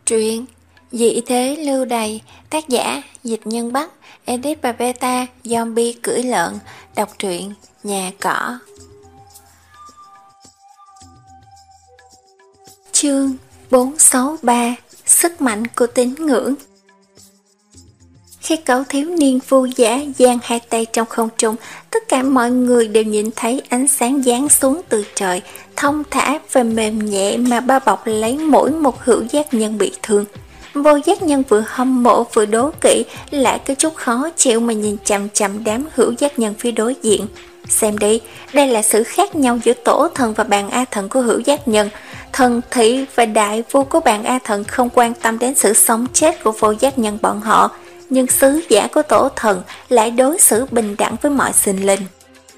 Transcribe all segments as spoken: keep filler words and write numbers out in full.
Truyện Dị thế lưu đày, tác giả Dịch Nhân Bắc, edit và beta Zombie cưỡi lợn, đọc truyện Nhà Cỏ. Chương bốn sáu ba Sức mạnh của tín ngưỡng. Khi cậu thiếu niên vô giả giang hai tay trong không trung, tất cả mọi người đều nhìn thấy ánh sáng giáng xuống từ trời, thông thả và mềm nhẹ mà bao bọc lấy mỗi một hữu giác nhân bị thương. Vô giác nhân vừa hâm mộ vừa đố kỵ, lại có chút khó chịu mà nhìn chằm chằm đám hữu giác nhân phía đối diện. Xem đi, đây là sự khác nhau giữa tổ thần và bàn A thần của hữu giác nhân. Thần thị và đại vua của bàn A thần không quan tâm đến sự sống chết của vô giác nhân bọn họ, nhưng sứ giả của tổ thần lại đối xử bình đẳng với mọi sinh linh.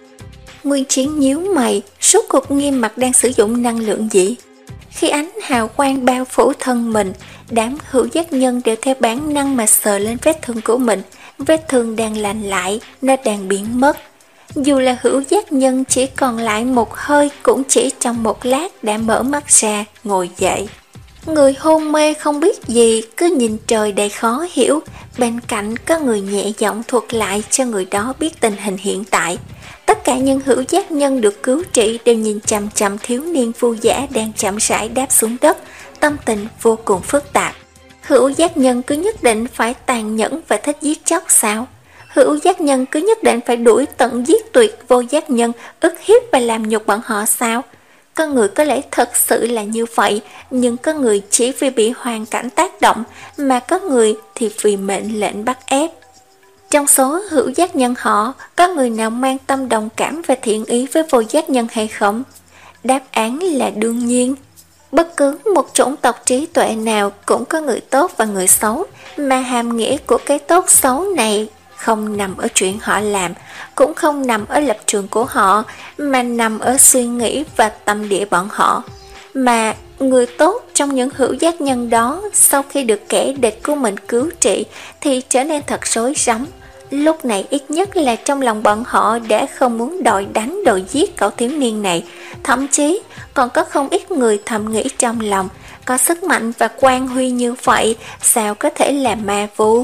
Nguyên Chiến nhíu mày, suốt cuộc nghiêm mặt đang sử dụng năng lượng gì? Khi ánh hào quang bao phủ thân mình, đám hữu giác nhân đều theo bản năng mà sờ lên vết thương của mình. Vết thương đang lành lại, nó đang biến mất. Dù là hữu giác nhân chỉ còn lại một hơi, cũng chỉ trong một lát đã mở mắt ra, ngồi dậy. Người hôn mê không biết gì, cứ nhìn trời đầy khó hiểu. Bên cạnh có người nhẹ giọng thuật lại cho người đó biết tình hình hiện tại. Tất cả những hữu giác nhân được cứu trị đều nhìn chằm chằm thiếu niên vô giả đang chậm rãi đáp xuống đất, tâm tình vô cùng phức tạp. Hữu giác nhân cứ nhất định phải tàn nhẫn và thích giết chóc sao? Hữu giác nhân cứ nhất định phải đuổi tận giết tuyệt vô giác nhân, ức hiếp và làm nhục bọn họ sao? Có người có lẽ thật sự là như vậy, nhưng có người chỉ vì bị hoàn cảnh tác động, mà có người thì vì mệnh lệnh bắt ép. Trong số hữu giác nhân họ, có người nào mang tâm đồng cảm và thiện ý với vô giác nhân hay không? Đáp án là đương nhiên. Bất cứ một chủng tộc trí tuệ nào cũng có người tốt và người xấu, mà hàm nghĩa của cái tốt xấu này không nằm ở chuyện họ làm, cũng không nằm ở lập trường của họ, mà nằm ở suy nghĩ và tâm địa bọn họ. Mà người tốt trong những hữu giác nhân đó, sau khi được kẻ địch của mình cứu trị thì trở nên thật rối rắm. Lúc này ít nhất là trong lòng bọn họ đã không muốn đòi đánh đòi giết cậu thiếu niên này. Thậm chí còn có không ít người thầm nghĩ trong lòng, có sức mạnh và quan huy như vậy, sao có thể là ma vu?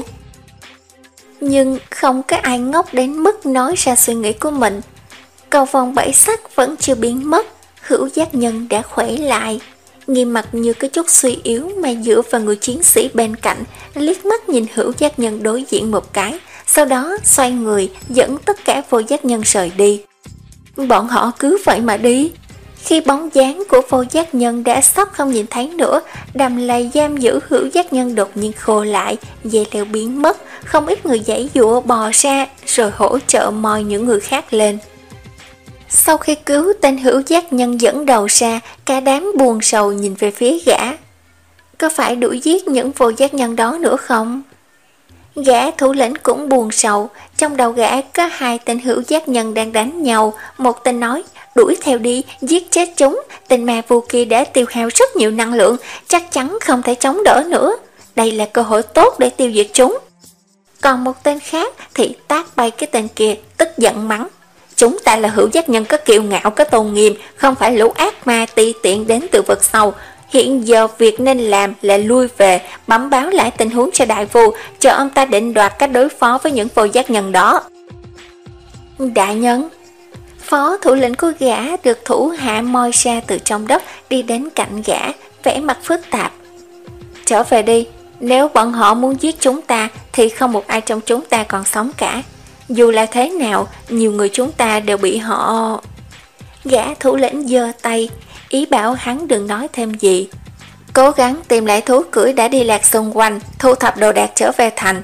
Nhưng không có ai ngốc đến mức nói ra suy nghĩ của mình. Cầu vòng bảy sắc vẫn chưa biến mất, hữu giác nhân đã khỏe lại. Nghiêm mặt như cái chút suy yếu mà dựa vào người chiến sĩ bên cạnh, liếc mắt nhìn hữu giác nhân đối diện một cái, sau đó xoay người dẫn tất cả vô giác nhân rời đi. Bọn họ cứ vậy mà đi. Khi bóng dáng của vô giác nhân đã sắp không nhìn thấy nữa, đầm lầy giam giữ hữu giác nhân đột nhiên khô lại, dây leo biến mất, không ít người giãy giụa bò ra rồi hỗ trợ moi những người khác lên. Sau khi cứu tên hữu giác nhân dẫn đầu ra, cả đám buồn sầu nhìn về phía gã. Có phải đuổi giết những vô giác nhân đó nữa không? Gã thủ lĩnh cũng buồn sầu, trong đầu gã có hai tên hữu giác nhân đang đánh nhau. Một tên nói, đuổi theo đi, giết chết chúng, tên ma vu kia đã tiêu hao rất nhiều năng lượng, chắc chắn không thể chống đỡ nữa. Đây là cơ hội tốt để tiêu diệt chúng. Còn một tên khác thì tát bay cái tên kia, tức giận mắng. Chúng ta là hữu giác nhân có kiêu ngạo, có tôn nghiêm, không phải lũ ác ma ti tiện đến từ vực sâu. Hiện giờ việc nên làm là lui về, bẩm báo lại tình huống cho đại vua, chờ ông ta định đoạt cách đối phó với những vô giác nhân đó. Đại nhân, phó thủ lĩnh của gã được thủ hạ moi ra từ trong đất, đi đến cạnh gã, vẻ mặt phức tạp. Trở về đi, nếu bọn họ muốn giết chúng ta thì không một ai trong chúng ta còn sống cả. Dù là thế nào, nhiều người chúng ta đều bị họ... Gã thủ lĩnh giơ tay, ý bảo hắn đừng nói thêm gì. Cố gắng tìm lại thú cưỡi đã đi lạc xung quanh, thu thập đồ đạc trở về thành.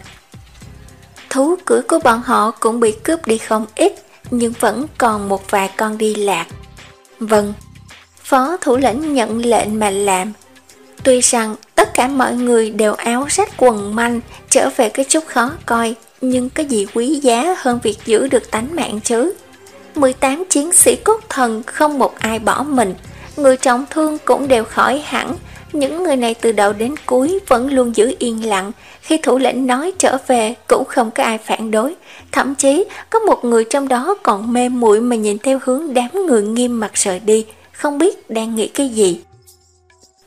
Thú cưỡi của bọn họ cũng bị cướp đi không ít, nhưng vẫn còn một vài con đi lạc. Vâng, phó thủ lĩnh nhận lệnh mà làm. Tuy rằng tất cả mọi người đều áo rách quần manh, trở về cái chút khó coi, nhưng có gì quý giá hơn việc giữ được tánh mạng chứ? mười tám chiến sĩ cốt thần không một ai bỏ mình, người trọng thương cũng đều khỏi hẳn. Những người này từ đầu đến cuối vẫn luôn giữ yên lặng, khi thủ lĩnh nói trở về cũng không có ai phản đối, thậm chí có một người trong đó còn mê muội mà nhìn theo hướng đám người nghiêm mặt rời đi, không biết đang nghĩ cái gì.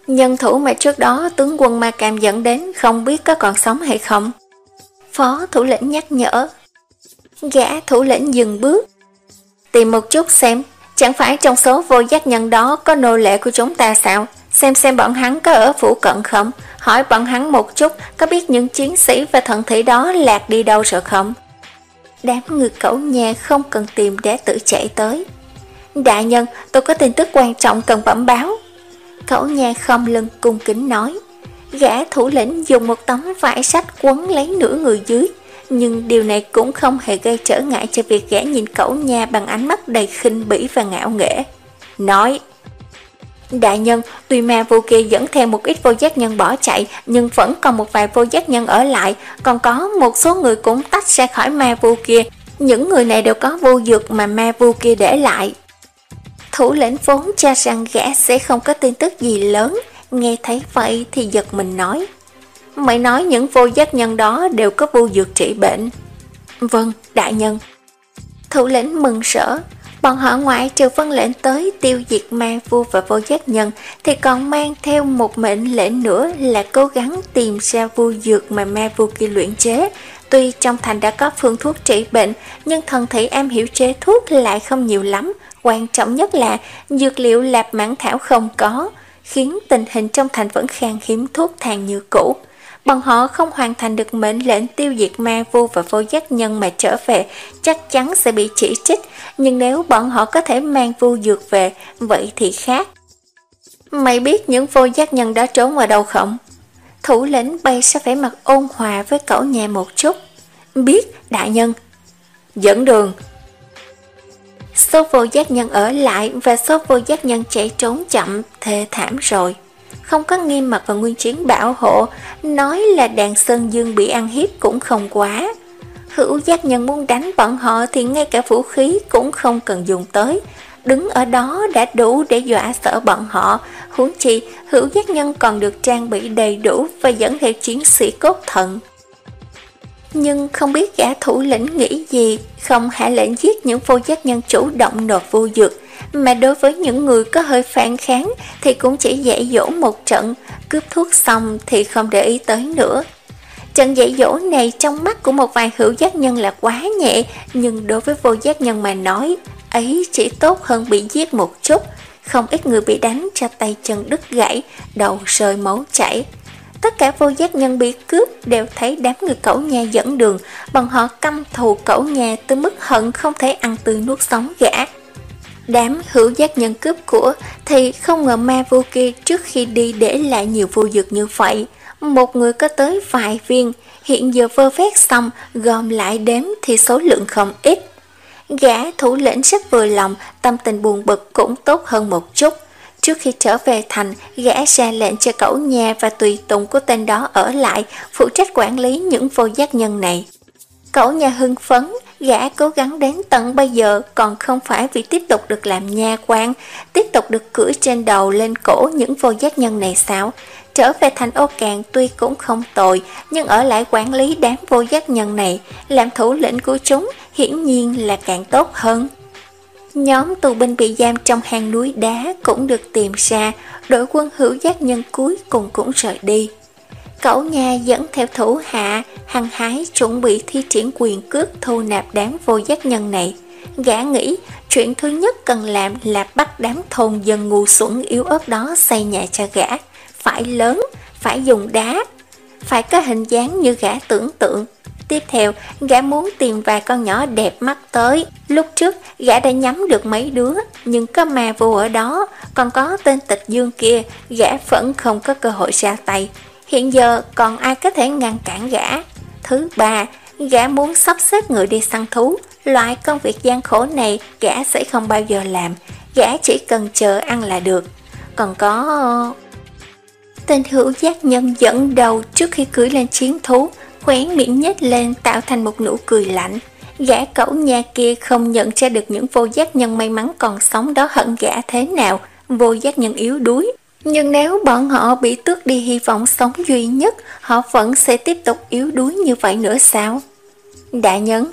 Nhân thủ mà trước đó tướng quân Ma Cam dẫn đến không biết có còn sống hay không? Phó thủ lĩnh nhắc nhở. Gã thủ lĩnh dừng bước. Tìm một chút xem, chẳng phải trong số vô giác nhân đó có nô lệ của chúng ta sao? Xem xem bọn hắn có ở phủ cận không? Hỏi bọn hắn một chút có biết những chiến sĩ và thần thị đó lạc đi đâu rồi không? Đám người Cẩu Nhà không cần tìm để tự chạy tới. Đại nhân, tôi có tin tức quan trọng cần bẩm báo. Cẩu Nhà khom lưng cung kính nói. Gã thủ lĩnh dùng một tấm vải sách quấn lấy nửa người dưới, nhưng điều này cũng không hề gây trở ngại cho việc gã nhìn Cẩu Nhà bằng ánh mắt đầy khinh bỉ và ngạo nghễ. Nói: Đại nhân, tuy ma vô kia dẫn theo một ít vô giác nhân bỏ chạy, nhưng vẫn còn một vài vô giác nhân ở lại, còn có một số người cũng tách ra khỏi ma vô kia. Những người này đều có vô dược mà ma vô kia để lại. Thủ lĩnh vốn cho rằng gã sẽ không có tin tức gì lớn, nghe thấy vậy thì giật mình nói: Mày nói những vô giác nhân đó đều có vô dược trị bệnh? Vâng, đại nhân. Thủ lĩnh mừng rỡ. Bọn họ ngoại trừ vân lệnh tới tiêu diệt ma vu và vô giác nhân thì còn mang theo một mệnh lệnh nữa là cố gắng tìm ra vô dược mà ma vu kia luyện chế. Tuy trong thành đã có phương thuốc trị bệnh, nhưng thần thị am hiểu chế thuốc lại không nhiều lắm. Quan trọng nhất là dược liệu lạp mãng thảo không có, khiến tình hình trong thành vẫn khan hiếm thuốc thang như cũ. Bọn họ không hoàn thành được mệnh lệnh tiêu diệt ma vu và vô giác nhân mà trở về, chắc chắn sẽ bị chỉ trích. Nhưng nếu bọn họ có thể mang vô dược về, vậy thì khác. Mày biết những vô giác nhân đó trốn ở đâu không? Thủ lĩnh bay sẽ phải mặt ôn hòa với Cẩu Nhà một chút. Biết, đại nhân. Dẫn đường. Số vô giác nhân ở lại và số vô giác nhân chạy trốn chậm thê thảm rồi. Không có nghiêm mật và nguyên chiến bảo hộ, nói là đàn Sơn Dương bị ăn hiếp cũng không quá. Hữu giác nhân muốn đánh bọn họ thì ngay cả vũ khí cũng không cần dùng tới. Đứng ở đó đã đủ để dọa sợ bọn họ. Huống chi hữu giác nhân còn được trang bị đầy đủ và dẫn theo chiến sĩ cốt thận. Nhưng không biết gã thủ lĩnh nghĩ gì, không hạ lệnh giết những vô giác nhân chủ động nộp vô dược, mà đối với những người có hơi phản kháng thì cũng chỉ dạy dỗ một trận, cướp thuốc xong thì không để ý tới nữa. Trận dạy dỗ này trong mắt của một vài hữu giác nhân là quá nhẹ, nhưng đối với vô giác nhân mà nói, ấy chỉ tốt hơn bị giết một chút. Không ít người bị đánh cho tay chân đứt gãy, đầu rơi máu chảy. Tất cả vô giác nhân bị cướp đều thấy đám người Cẩu Nhà dẫn đường, bọn họ căm thù Cẩu Nhà tới mức hận không thể ăn tươi nuốt sống gã. Đám hữu giác nhân cướp của thì không ngờ ma vô kia trước khi đi để lại nhiều vô dược như vậy. Một người có tới vài viên, hiện giờ vơ vét xong, gom lại đếm thì số lượng không ít. Gã thủ lĩnh rất vừa lòng, tâm tình buồn bực cũng tốt hơn một chút. Trước khi trở về thành, gã ra lệnh cho Cẩu Nhà và tùy tùng của tên đó ở lại, phụ trách quản lý những vô giác nhân này. Cẩu Nhà hưng phấn, gã cố gắng đến tận bây giờ còn không phải vì tiếp tục được làm nha quan, tiếp tục được cưỡi trên đầu lên cổ những vô giác nhân này sao? Trở về thành Ô Càn tuy cũng không tồi, nhưng ở lại quản lý đám vô giác nhân này, làm thủ lĩnh của chúng hiển nhiên là càng tốt hơn. Nhóm tù binh bị giam trong hang núi đá cũng được tìm ra, đội quân hữu giác nhân cuối cùng cũng rời đi. Cẩu Nhà dẫn theo thủ hạ, hăng hái chuẩn bị thi triển quyền cước thu nạp đám vô giác nhân này. Gã nghĩ chuyện thứ nhất cần làm là bắt đám thôn dân ngu xuẩn yếu ớt đó xây nhà cho gã. Phải lớn, phải dùng đá, phải có hình dáng như gã tưởng tượng. Tiếp theo, gã muốn tìm vài con nhỏ đẹp mắt tới. Lúc trước, gã đã nhắm được mấy đứa, nhưng có ma vô ở đó, còn có tên Tịch Dương kia, gã vẫn không có cơ hội ra tay. Hiện giờ còn ai có thể ngăn cản gã? Thứ ba, gã muốn sắp xếp người đi săn thú. Loại công việc gian khổ này gã sẽ không bao giờ làm, gã chỉ cần chờ ăn là được. Còn có... Tên hữu giác nhân dẫn đầu trước khi cưỡi lên chiến thú, khóe miệng nhếch lên tạo thành một nụ cười lạnh. Gã Cẩu Nhà kia không nhận ra được những vô giác nhân may mắn còn sống đó hận gã thế nào, vô giác nhân yếu đuối. Nhưng nếu bọn họ bị tước đi hy vọng sống duy nhất, họ vẫn sẽ tiếp tục yếu đuối như vậy nữa sao? Đại nhân,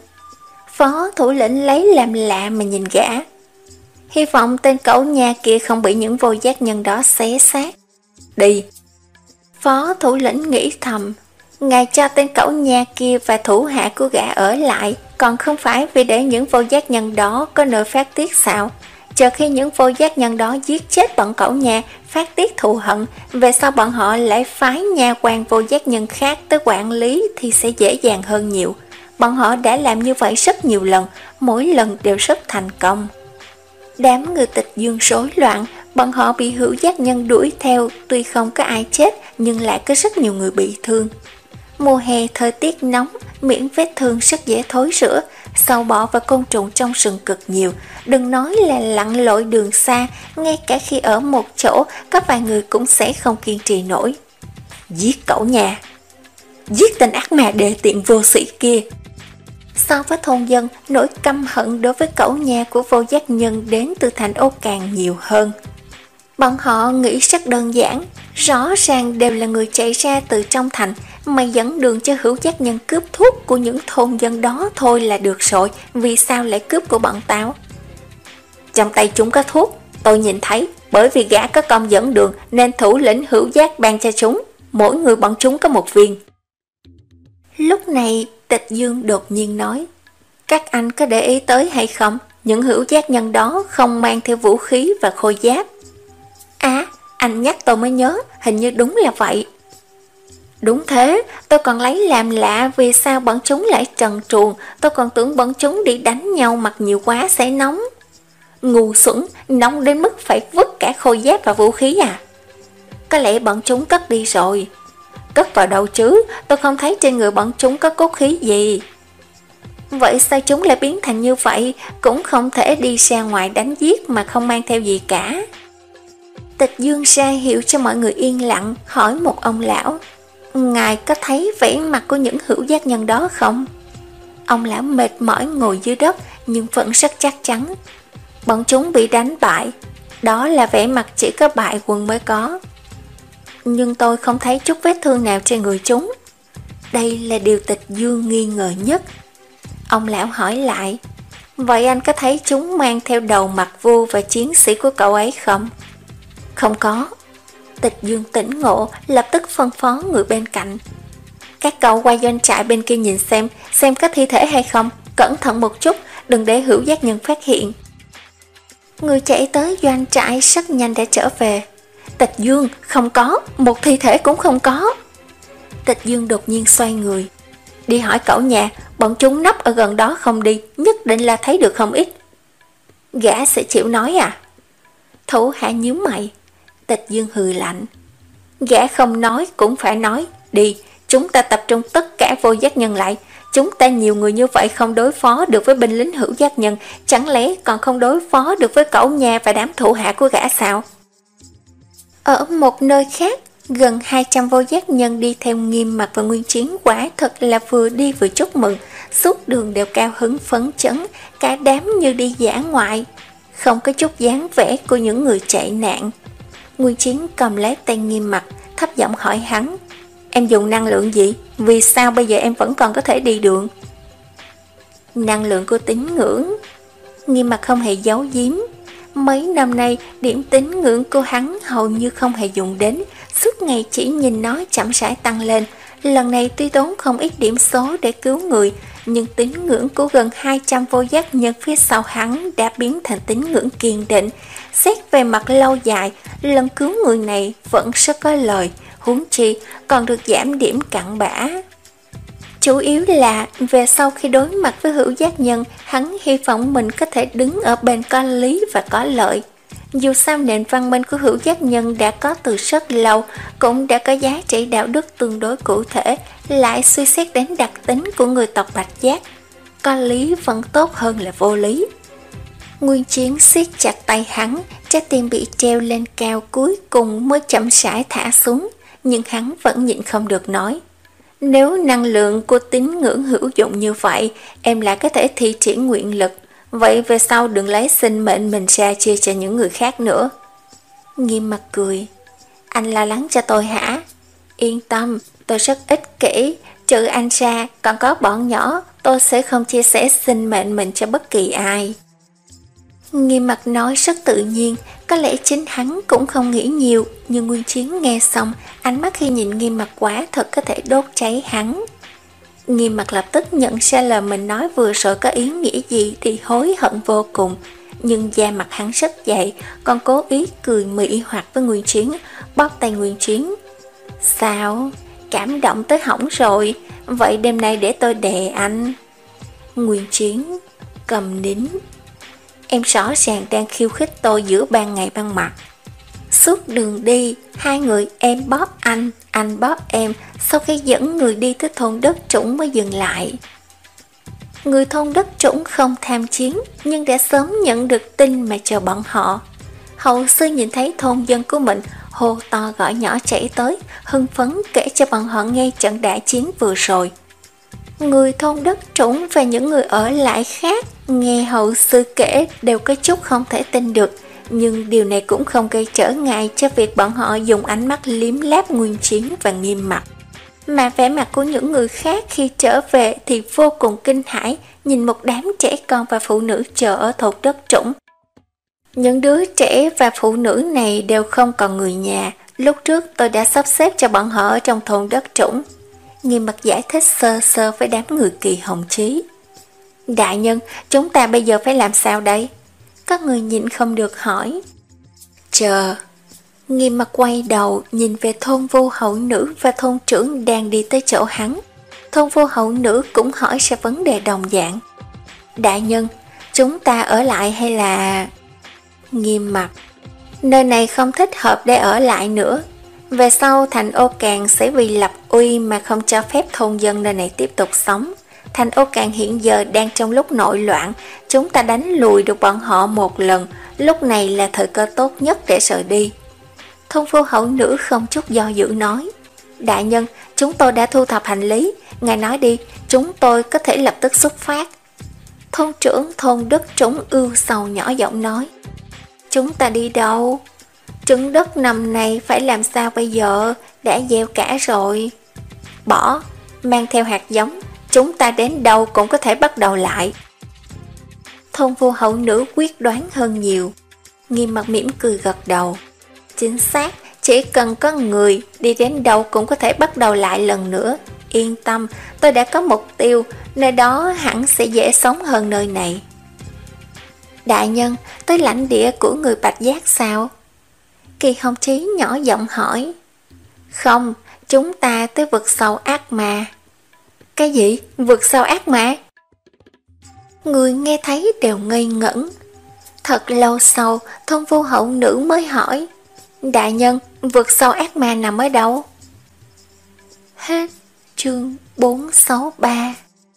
phó thủ lĩnh lấy làm lạ mà nhìn gã. Hy vọng tên Cẩu Nhà kia không bị những vô giác nhân đó xé xác. Đi. Phó thủ lĩnh nghĩ thầm, ngài cho tên cẩu nha kia và thủ hạ của gã ở lại, còn không phải vì để những vô giác nhân đó có nơi phát tiết sao? Chờ khi những vô giác nhân đó giết chết bọn cẩu nha, phát tiết thù hận, về sau bọn họ lại phái nha quan vô giác nhân khác tới quản lý thì sẽ dễ dàng hơn nhiều. Bọn họ đã làm như vậy rất nhiều lần, mỗi lần đều rất thành công. Đám người Tịch Dương rối loạn, bọn họ bị hữu giác nhân đuổi theo, tuy không có ai chết nhưng lại có rất nhiều người bị thương. Mùa hè thời tiết nóng, miệng vết thương rất dễ thối rữa, sâu bọ và côn trùng trong rừng cực nhiều, đừng nói là lặn lội đường xa, ngay cả khi ở một chỗ, có vài người cũng sẽ không kiên trì nổi. Giết cẩu nhà, giết tên ác ma đệ tiện vô sĩ kia. So với thôn dân, nỗi căm hận đối với cẩu nhà của vô giác nhân đến từ thành Ô càng nhiều hơn. Bọn họ nghĩ rất đơn giản, rõ ràng đều là người chạy ra từ trong thành, mày dẫn đường cho hữu giác nhân cướp thuốc của những thôn dân đó thôi là được rồi, vì sao lại cướp của bọn tao? Trong tay chúng có thuốc, tôi nhìn thấy, bởi vì gã có công dẫn đường nên thủ lĩnh hữu giác ban cho chúng, mỗi người bọn chúng có một viên. Lúc này Tịch Dương đột nhiên nói, các anh có để ý tới hay không, những hữu giác nhân đó không mang theo vũ khí và khôi giáp. À, anh nhắc tôi mới nhớ, hình như đúng là vậy. Đúng thế, tôi còn lấy làm lạ vì sao bọn chúng lại trần truồng, tôi còn tưởng bọn chúng đi đánh nhau mặc nhiều quá sẽ nóng. Ngu xuẩn, nóng đến mức phải vứt cả khôi giáp và vũ khí à? Có lẽ bọn chúng cất đi rồi. Cất vào đâu chứ, tôi không thấy trên người bọn chúng có cốt khí gì. Vậy sao chúng lại biến thành như vậy, cũng không thể đi ra ngoài đánh giết mà không mang theo gì cả. Tịch Dương ra hiệu cho mọi người yên lặng, hỏi một ông lão, ngài có thấy vẻ mặt của những hữu giác nhân đó không? Ông lão mệt mỏi ngồi dưới đất nhưng vẫn rất chắc chắn. Bọn chúng bị đánh bại, đó là vẻ mặt chỉ có bại quân mới có. Nhưng tôi không thấy chút vết thương nào trên người chúng. Đây là điều Tịch Dương nghi ngờ nhất. Ông lão hỏi lại, vậy anh có thấy chúng mang theo đầu mặt vua và chiến sĩ của cậu ấy không? Không có. Tịch Dương tỉnh ngộ, lập tức phân phó người bên cạnh, các cậu qua doanh trại bên kia nhìn xem, xem có thi thể hay không, cẩn thận một chút, đừng để hữu giác nhân phát hiện. Người chạy tới doanh trại rất nhanh đã trở về. Tịch Dương, không có, một thi thể cũng không có. Tịch Dương đột nhiên xoay người, đi hỏi cậu nhà, bọn chúng nấp ở gần đó không đi, nhất định là thấy được không ít. Gã sẽ chịu nói à? Thủ hạ nhíu mày. Tịch Dương hừ lạnh, gã không nói cũng phải nói, đi, chúng ta tập trung tất cả vô giác nhân lại. Chúng ta nhiều người như vậy không đối phó được với binh lính hữu giác nhân, chẳng lẽ còn không đối phó được với cẩu nhà và đám thủ hạ của gã sao? Ở một nơi khác, gần hai trăm vô giác nhân đi theo Nghiêm Mặc và Nguyên Chiến quả thật là vừa đi vừa chúc mừng, suốt đường đều cao hứng phấn chấn, cả đám như đi dã ngoại, không có chút dáng vẻ của những người chạy nạn. Nguyên Chiến cầm lấy tay Nghiêm Mặc, thấp giọng hỏi hắn, em dùng năng lượng gì? Vì sao bây giờ em vẫn còn có thể đi đường? Năng lượng của tín ngưỡng. Nghiêm Mặc không hề giấu giếm. Mấy năm nay, điểm tín ngưỡng của hắn hầu như không hề dùng đến, suốt ngày chỉ nhìn nó chậm rãi tăng lên. Lần này tuy tốn không ít điểm số để cứu người, nhưng tín ngưỡng của gần hai trăm vô giác nhân phía sau hắn đã biến thành tín ngưỡng kiên định. Xét về mặt lâu dài, lần cứu người này vẫn rất có lời, huống chi còn được giảm điểm cặn bã. Chủ yếu là về sau khi đối mặt với hữu giác nhân, hắn hy vọng mình có thể đứng ở bên có lý và có lợi. Dù sao nền văn minh của hữu giác nhân đã có từ rất lâu, cũng đã có giá trị đạo đức tương đối cụ thể, lại suy xét đến đặc tính của người tộc Bạch Giác. Có lý vẫn tốt hơn là vô lý. Nguyên Chiến siết chặt tay hắn, trái tim bị treo lên cao cuối cùng mới chậm rãi thả xuống, nhưng hắn vẫn nhịn không được nói. Nếu năng lượng của tín ngưỡng hữu dụng như vậy, em lại có thể thi triển nguyện lực, vậy về sau đừng lấy sinh mệnh mình ra chia cho những người khác nữa. Nghiêm Mặc cười, anh lo lắng cho tôi hả? Yên tâm, tôi rất ích kỷ, trừ anh ra còn có bọn nhỏ, tôi sẽ không chia sẻ sinh mệnh mình cho bất kỳ ai. Nghiêm Mặc nói rất tự nhiên, Có lẽ chính hắn cũng không nghĩ nhiều, nhưng Nguyên Chiến nghe xong, ánh mắt khi nhìn Nghiêm Mặc quả thật có thể đốt cháy hắn. Nghiêm Mặc lập tức nhận ra lời mình nói vừa rồi có ý nghĩa gì thì hối hận vô cùng. Nhưng da mặt hắn rất dày, còn cố ý cười mị hoặc với Nguyên Chiến, bóp tay Nguyên Chiến. Sao? Cảm động tới hỏng rồi, vậy đêm nay để tôi đè anh. Nguyên Chiến cầm nín. Em rõ ràng đang khiêu khích tôi giữa ban ngày ban mặt. Suốt đường đi, hai người em bóp anh, anh bóp em, sau khi dẫn người đi tới thôn đất trũng mới dừng lại. Người thôn đất trũng không tham chiến, nhưng đã sớm nhận được tin mà chờ bọn họ. Hậu sư nhìn thấy thôn dân của mình, hô to gọi nhỏ chạy tới, hưng phấn kể cho bọn họ nghe trận đại chiến vừa rồi. Người thôn đất trũng và những người ở lại khác nghe hậu sư kể đều có chút không thể tin được, nhưng điều này cũng không gây trở ngại cho việc bọn họ dùng ánh mắt liếm láp Nguyên Chiến và Nghiêm Mặc. Mà vẻ mặt của những người khác khi trở về thì vô cùng kinh hãi, nhìn một đám trẻ con và phụ nữ chờ ở thôn đất trũng. Những đứa trẻ và phụ nữ này đều không còn người nhà, lúc trước tôi đã sắp xếp cho bọn họ ở trong thôn đất trũng. Nghiêm Mặc giải thích sơ sơ với đám người Kỳ Hồng Chí. Đại nhân, chúng ta bây giờ phải làm sao đây? Có người nhịn không được hỏi. Chờ. Nghiêm Mặc quay đầu nhìn về thôn vô hậu nữ và thôn trưởng đang đi tới chỗ hắn. Thôn vô hậu nữ cũng hỏi ra vấn đề đồng dạng. Đại nhân, chúng ta ở lại hay là... Nghiêm Mặc. Nơi này không thích hợp để ở lại nữa. Về sau thành Ô Càn sẽ vì lập uy mà không cho phép thôn dân nơi này tiếp tục sống. Thành Ô Càn hiện giờ đang trong lúc nội loạn, chúng ta đánh lùi được bọn họ một lần, lúc này là thời cơ tốt nhất để rời đi. Thôn vô hậu nữ không chút do dự nói. Đại nhân, chúng tôi đã thu thập hành lý, ngài nói đi, chúng tôi có thể lập tức xuất phát. Thôn trưởng thôn đất trũng ưu sầu nhỏ giọng nói. Chúng ta đi đâu? Trứng đất nằm này phải làm sao bây giờ, đã gieo cả rồi. Bỏ, mang theo hạt giống, chúng ta đến đâu cũng có thể bắt đầu lại. Thôn vô hậu nữ quyết đoán hơn nhiều. Nghiêm Mặc mỉm cười gật đầu. Chính xác, chỉ cần có người, đi đến đâu cũng có thể bắt đầu lại lần nữa. Yên tâm, tôi đã có mục tiêu, nơi đó hẳn sẽ dễ sống hơn nơi này. Đại nhân, tới lãnh địa của người Bạch Giác sao? Kỳ Hồng Chí nhỏ giọng hỏi. Không, chúng ta tới vực sâu ác ma. Cái gì? Vực sâu ác ma? Người nghe thấy đều ngây ngẩn. Thật lâu sau, thôn vô hậu nữ mới hỏi. Đại nhân, vực sâu ác ma nằm ở đâu? Hết chương bốn sáu ba.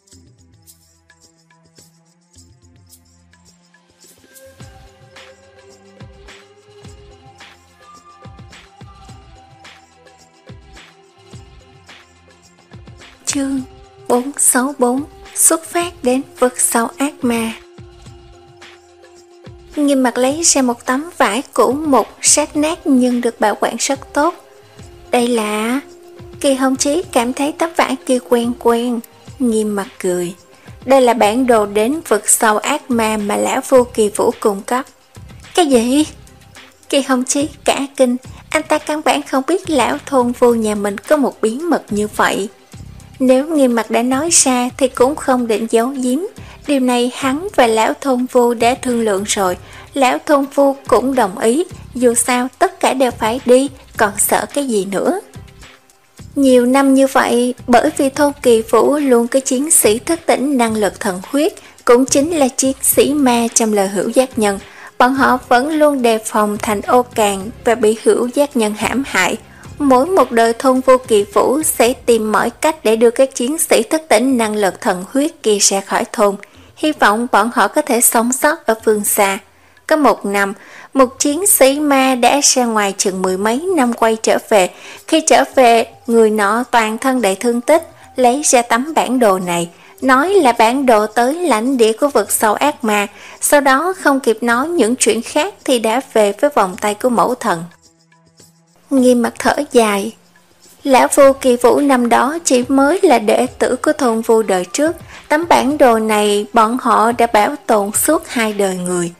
Chương bốn sáu bốn. Xuất phát đến vực sâu ác ma. Nghiêm Mặc lấy ra một tấm vải cũ mục rách nát nhưng được bảo quản rất tốt. Đây là... Kỳ Hồng Chí cảm thấy tấm vải kia quen quen. Nghiêm Mặc cười. Đây là bản đồ đến vực sâu ác ma mà lão phu Kỳ Vũ cung cấp. Cái gì? Kỳ Hồng Chí cả kinh. Anh ta căn bản không biết lão thôn vô nhà mình có một bí mật như vậy. Nếu Nghiêm Mặc đã nói ra thì cũng không định giấu giếm. Điều này hắn và lão thôn vu đã thương lượng rồi. Lão thôn vu cũng đồng ý. Dù sao tất cả đều phải đi, còn sợ cái gì nữa. Nhiều năm như vậy, bởi vì thôn Kỳ Vũ luôn có chiến sĩ thức tỉnh năng lực thần huyết, cũng chính là chiến sĩ ma trong lời Hữu Giác Nhân. Bọn họ vẫn luôn đề phòng thành Ô Càn và bị Hữu Giác Nhân hãm hại. Mỗi một đời thôn vô Kỳ Vũ sẽ tìm mọi cách để đưa các chiến sĩ thức tỉnh năng lực thần huyết kia ra khỏi thôn. Hy vọng bọn họ có thể sống sót ở phương xa. Có một năm, một chiến sĩ ma đã ra ngoài chừng mười mấy năm quay trở về. Khi trở về, người nọ toàn thân đầy thương tích, lấy ra tấm bản đồ này, nói là bản đồ tới lãnh địa của vực sâu ác ma. Sau đó không kịp nói những chuyện khác thì đã về với vòng tay của mẫu thần. Nghiêm Mặc thở dài. Lão phu Kỳ Vũ năm đó chỉ mới là đệ tử của thôn vu đời trước. Tấm bản đồ này bọn họ đã bảo tồn suốt hai đời người.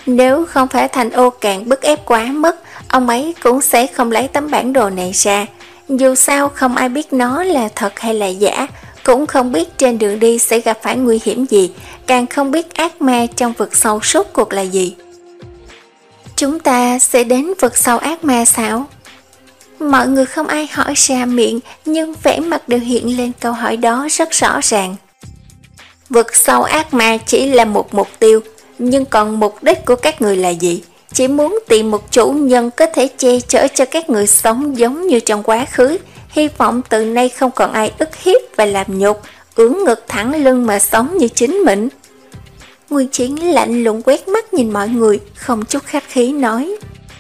Nếu không phải Thành Ô càng bức ép quá mức, ông ấy cũng sẽ không lấy tấm bản đồ này ra. Dù sao không ai biết nó là thật hay là giả, cũng không biết trên đường đi sẽ gặp phải nguy hiểm gì, càng không biết ác ma trong vực sâu rốt cuộc là gì. Chúng ta sẽ đến vực sâu ác ma sao? Mọi người không ai hỏi ra miệng, nhưng vẻ mặt đều hiện lên câu hỏi đó rất rõ ràng. Vực sâu ác ma chỉ là một mục tiêu, nhưng còn mục đích của các người là gì? Chỉ muốn tìm một chủ nhân có thể che chở cho các người sống giống như trong quá khứ, hy vọng từ nay không còn ai ức hiếp và làm nhục, ưỡn ngực thẳng lưng mà sống như chính mình. Nguyên Chiến lạnh lùng quét mắt nhìn mọi người, không chút khách khí nói.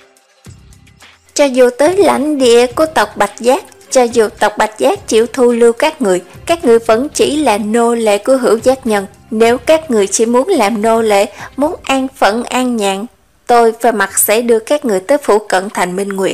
Cho dù tới lãnh địa của tộc Bạch Giác, cho dù tộc Bạch Giác chịu thu lưu các người, các người vẫn chỉ là nô lệ của Hữu Giác Nhân. Nếu các người chỉ muốn làm nô lệ, muốn an phận an nhàn, tôi và mặt sẽ đưa các người tới phủ cận thành Minh Nguyệt.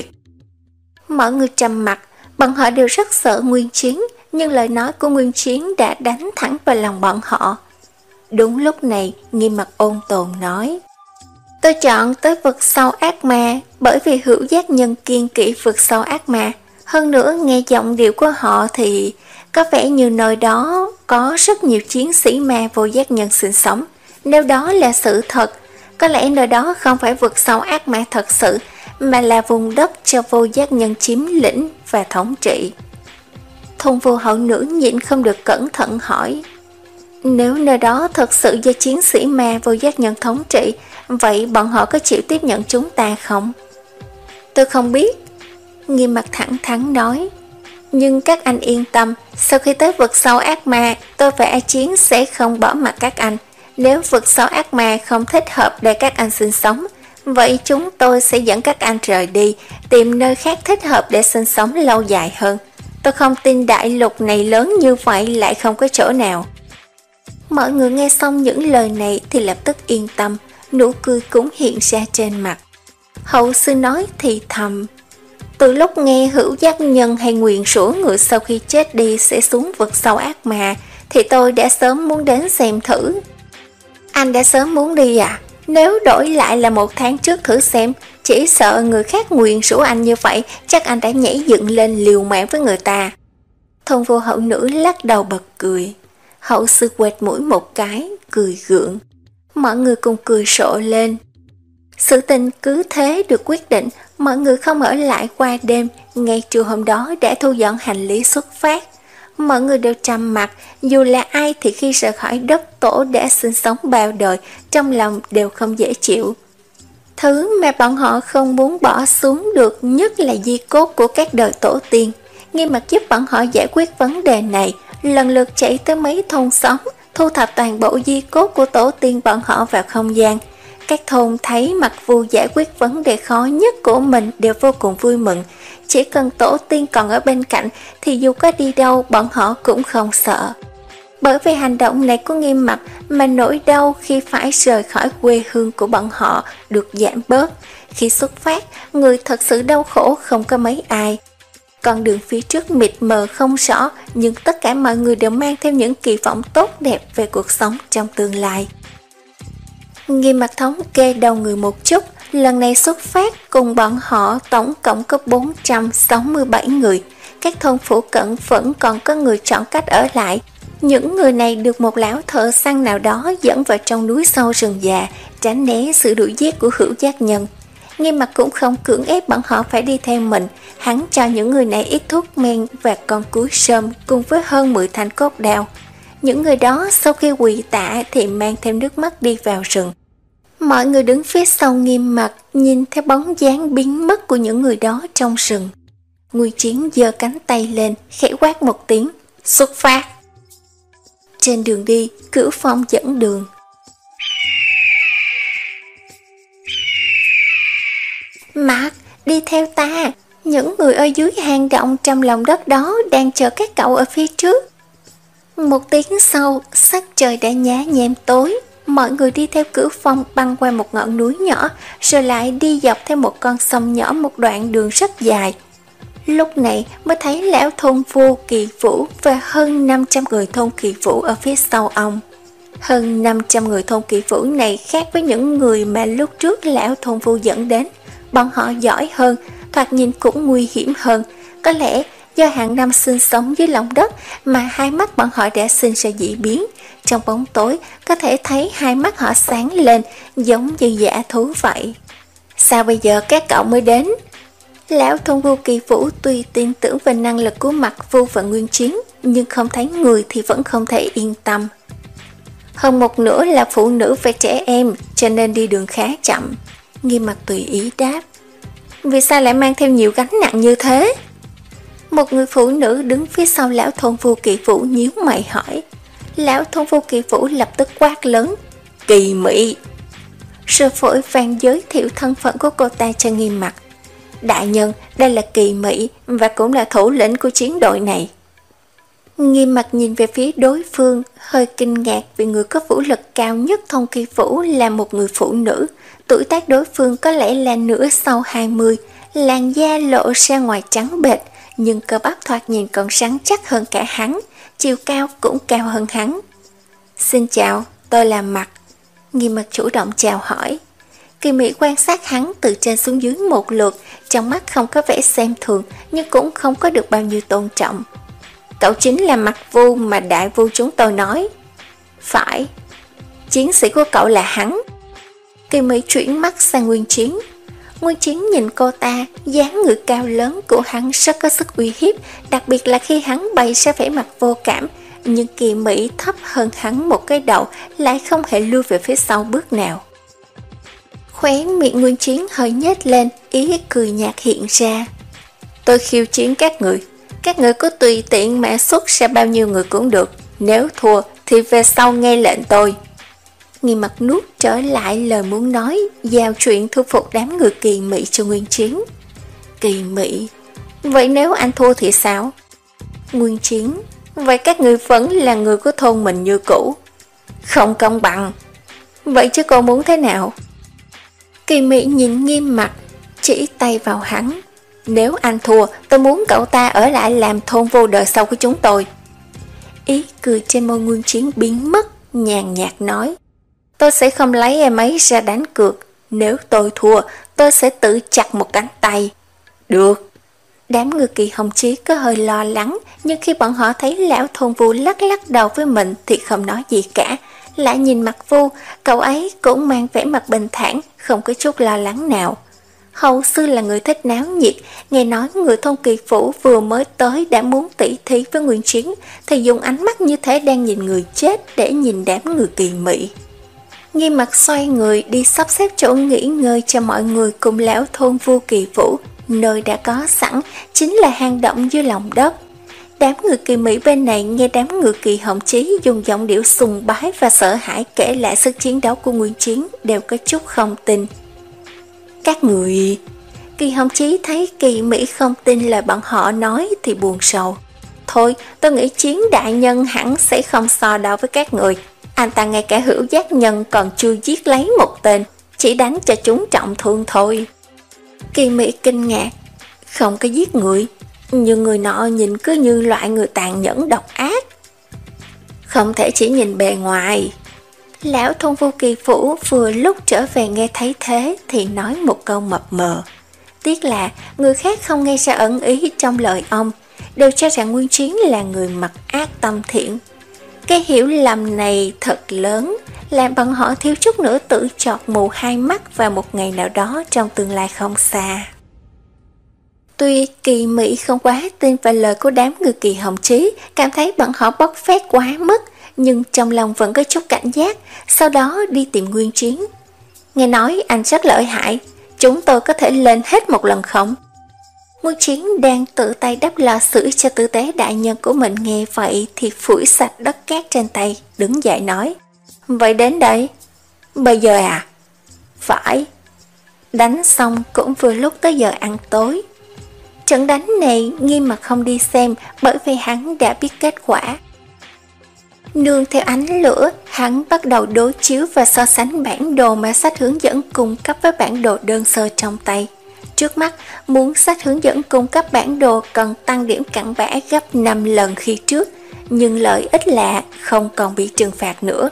Mọi người trầm mặt, bọn họ đều rất sợ Nguyên Chiến, nhưng lời nói của Nguyên Chiến đã đánh thẳng vào lòng bọn họ. Đúng lúc này, Nghiêm Mặt ôn tồn nói. Tôi chọn tới vực sâu ác ma bởi vì Hữu Giác Nhân kiên kỵ vực sâu ác ma. Hơn nữa nghe giọng điệu của họ thì có vẻ như nơi đó có rất nhiều chiến sĩ ma vô giác nhân sinh sống. Nếu đó là sự thật, có lẽ nơi đó không phải vực sâu ác ma thật sự, mà là vùng đất cho vô giác nhân chiếm lĩnh và thống trị. Thôn vô hậu nữ nhịn không được cẩn thận hỏi. Nếu nơi đó thật sự do chiến sĩ ma vô giác nhân thống trị, vậy bọn họ có chịu tiếp nhận chúng ta không? Tôi không biết. Nghiêm Mặt thẳng thắn nói. Nhưng các anh yên tâm, sau khi tới vực sâu ác ma, tôi và A Chiến sẽ không bỏ mặt các anh. Nếu vực sâu ác ma không thích hợp để các anh sinh sống, vậy chúng tôi sẽ dẫn các anh rời đi, tìm nơi khác thích hợp để sinh sống lâu dài hơn. Tôi không tin đại lục này lớn như vậy lại không có chỗ nào. Mọi người nghe xong những lời này thì lập tức yên tâm, nụ cười cũng hiện ra trên mặt. Hậu sư nói thì thầm. Từ lúc nghe Hữu Giác Nhân hay nguyền rủa người sau khi chết đi sẽ xuống vực sâu ác ma, thì tôi đã sớm muốn đến xem thử. Anh đã sớm muốn đi à? Nếu đổi lại là một tháng trước thử xem, chỉ sợ người khác nguyền rủa anh như vậy, chắc anh đã nhảy dựng lên liều mạng với người ta. Thôn vô hậu nữ lắc đầu bật cười. Hậu sư quẹt mũi một cái, cười gượng. Mọi người cùng cười rộ lên. Sự tình cứ thế được quyết định, mọi người không ở lại qua đêm, ngay trưa hôm đó đã thu dọn hành lý xuất phát. Mọi người đều trầm mặc, dù là ai thì khi rời khỏi đất tổ đã sinh sống bao đời, trong lòng đều không dễ chịu. Thứ mà bọn họ không muốn bỏ xuống được nhất là di cốt của các đời tổ tiên. Nghiêm Mặt giúp bọn họ giải quyết vấn đề này, lần lượt chạy tới mấy thôn xóm, thu thập toàn bộ di cốt của tổ tiên bọn họ vào không gian. Các thôn thấy Mặc Vu giải quyết vấn đề khó nhất của mình đều vô cùng vui mừng. Chỉ cần tổ tiên còn ở bên cạnh thì dù có đi đâu bọn họ cũng không sợ. Bởi vì hành động này của Nghiêm Mặt mà nỗi đau khi phải rời khỏi quê hương của bọn họ được giảm bớt. Khi xuất phát, người thật sự đau khổ không có mấy ai. Con đường phía trước mịt mờ không rõ, nhưng tất cả mọi người đều mang theo những kỳ vọng tốt đẹp về cuộc sống trong tương lai. Nghiêm Mặt thống kê đầu người một chút, lần này xuất phát cùng bọn họ tổng cộng có bốn trăm sáu mươi bảy người. Các thôn phụ cận vẫn còn có người chọn cách ở lại. Những người này được một lão thợ săn nào đó dẫn vào trong núi sâu rừng già, tránh né sự đuổi giết của Hữu Giác Nhân. Nghiêm Mặt cũng không cưỡng ép bọn họ phải đi theo mình, hắn cho những người này ít thuốc men và con cúi sơm cùng với hơn mười thanh cốt đao. Những người đó sau khi quỳ tạ thì mang theo nước mắt đi vào rừng. Mọi người đứng phía sau Nghiêm Mặt nhìn theo bóng dáng biến mất của những người đó trong rừng. Nguyên Chiến giơ cánh tay lên, khẽ quát một tiếng, xuất phát. Trên đường đi, Cửu Phong dẫn đường. Mặt, đi theo ta, những người ở dưới hang động trong lòng đất đó đang chờ các cậu ở phía trước. Một tiếng sau, sắc trời đã nhá nhem tối. Mọi người đi theo Cửu Phong băng qua một ngọn núi nhỏ, rồi lại đi dọc theo một con sông nhỏ một đoạn đường rất dài. Lúc này mới thấy lão thôn Vô Kỳ Vũ và hơn năm trăm người thôn Kỳ Vũ ở phía sau ông. Hơn năm trăm người thôn Kỳ Vũ này khác với những người mà lúc trước lão thôn Vu dẫn đến. Bọn họ giỏi hơn, thoạt nhìn cũng nguy hiểm hơn. Có lẽ do hàng năm sinh sống dưới lòng đất mà hai mắt bọn họ đã sinh ra dị biến. Trong bóng tối có thể thấy hai mắt họ sáng lên giống như dã thú vậy. Sao bây giờ các cậu mới đến? Lão thôn Vu Kỳ Vũ tuy tin tưởng về năng lực của Mặc Vu và Nguyên Chiến, nhưng không thấy người thì vẫn không thể yên tâm. Hơn một nửa là phụ nữ và trẻ em, cho nên đi đường khá chậm. Nghiêm Mặc tùy ý đáp. Vì sao lại mang theo nhiều gánh nặng như thế? Một người phụ nữ đứng phía sau lão thôn Vu Kỳ Vũ nhíu mày hỏi. Lão thôn Vu Kỳ Vũ lập tức quát lớn. Kỳ Mị! Rồi vội vàng giới thiệu thân phận của cô ta cho Nghiêm Mặc. Đại nhân, đây là Kỳ Mị và cũng là thủ lĩnh của chiến đội này. Nghiêm Mặc nhìn về phía đối phương, hơi kinh ngạc vì người có vũ lực cao nhất thôn Kỳ Vũ là một người phụ nữ. Tuổi tác đối phương có lẽ là nửa sau hai mươi, làn da lộ ra ngoài trắng bệch, nhưng cơ bắp thoạt nhìn còn rắn chắc hơn cả hắn, chiều cao cũng cao hơn hắn. Xin chào, tôi là Mặc. Nghiêm Mặc chủ động chào hỏi. Kỳ Mị quan sát hắn từ trên xuống dưới một lượt, trong mắt không có vẻ xem thường nhưng cũng không có được bao nhiêu tôn trọng. Cậu chính là Mặc Vu mà đại vu chúng tôi nói. Phải, chiến sĩ của cậu là hắn. Kỳ Mị chuyển mắt sang Nguyên Chiến. Nguyên Chiến nhìn cô ta, dáng người cao lớn của hắn rất có sức uy hiếp, đặc biệt là khi hắn bày ra vẻ mặt vô cảm, nhưng Kỳ Mị thấp hơn hắn một cái đầu, lại không hề lui về phía sau bước nào. Khóe miệng Nguyên Chiến hơi nhếch lên, ý cười nhạt hiện ra. Tôi khiêu chiến các người, các người có tùy tiện mà xuất ra bao nhiêu người cũng được, nếu thua thì về sau nghe lệnh tôi. Nghiêm Mặc nuốt trở lại lời muốn nói, giao chuyện thu phục đám người Kỳ Mị cho Nguyên Chiến. Kỳ Mị, vậy nếu anh thua thì sao? Nguyên Chiến, vậy các người vẫn là người của thôn mình như cũ. Không công bằng. Vậy chứ cô muốn thế nào? Kỳ Mị nhìn Nghiêm Mặc, chỉ tay vào hắn. Nếu anh thua, tôi muốn cậu ta ở lại làm thôn vô đời sau của chúng tôi. Ý cười trên môi Nguyên Chiến biến mất, nhàn nhạt nói. Tôi sẽ không lấy em ấy ra đánh cược. Nếu tôi thua, tôi sẽ tự chặt một cánh tay. Được. Đám người Kỳ Hồng Chí có hơi lo lắng, nhưng khi bọn họ thấy lão thôn Vu lắc lắc đầu với mình thì không nói gì cả. Lại nhìn Mặc Vu, cậu ấy cũng mang vẻ mặt bình thản, không có chút lo lắng nào. Hầu sư là người thích náo nhiệt, nghe nói người thôn Kỳ Phủ vừa mới tới đã muốn tỉ thí với Nguyên Chiến, thì dùng ánh mắt như thế đang nhìn người chết để nhìn đám người Kỳ Mị. Nghiêm Mặc xoay người đi sắp xếp chỗ nghỉ ngơi cho mọi người cùng lão thôn Vu Kỳ Vũ, nơi đã có sẵn chính là hang động dưới lòng đất. Đám người Kỳ Mị bên này nghe đám người Kỳ Hồng Chí dùng giọng điệu sùng bái và sợ hãi kể lại sức chiến đấu của Nguyên Chiến đều có chút không tin. Các người... Kỳ Hồng Chí thấy Kỳ Mị không tin lời bọn họ nói thì buồn sầu. Thôi, tôi nghĩ Chiến đại nhân hẳn sẽ không so đo với các người. Anh ta ngay cả hữu giác nhân còn chưa giết lấy một tên, chỉ đánh cho chúng trọng thương thôi. Kỳ Mị kinh ngạc. Không có giết người, nhưng người nọ nhìn cứ như loại người tàn nhẫn độc ác. Không thể chỉ nhìn bề ngoài. Lão thôn Vu Kỳ Phủ vừa lúc trở về nghe thấy thế thì nói một câu mập mờ. Tiếc là người khác không nghe ra ẩn ý trong lời ông, đều cho rằng Nguyên Chiến là người mặt ác tâm thiện. Cái hiểu lầm này thật lớn, làm bọn họ thiếu chút nữa tự chọt mù hai mắt vào một ngày nào đó trong tương lai không xa. Tuy Kỳ Mị không quá tin vào lời của đám người Kỳ Hồng Chí, cảm thấy bọn họ bốc phét quá mức, nhưng trong lòng vẫn có chút cảnh giác, sau đó đi tìm Nguyên Chiến. Nghe nói anh rất lợi hại, chúng tôi có thể lên hết một lần không? Nguyên Chiến đang tự tay đắp lò sưởi cho tử tế đại nhân của mình nghe vậy thì phủi sạch đất cát trên tay, đứng dậy nói. Vậy đến đây. Bây giờ à? Phải. Đánh xong cũng vừa lúc tới giờ ăn tối. Trận đánh này Nghiêm Mặc không đi xem bởi vì hắn đã biết kết quả. Nương theo ánh lửa, hắn bắt đầu đối chiếu và so sánh bản đồ mà sách hướng dẫn cung cấp với bản đồ đơn sơ trong tay. Trước mắt, muốn sách hướng dẫn cung cấp bản đồ cần tăng điểm cặn bã gấp năm lần khi trước, nhưng lợi ích là không còn bị trừng phạt nữa.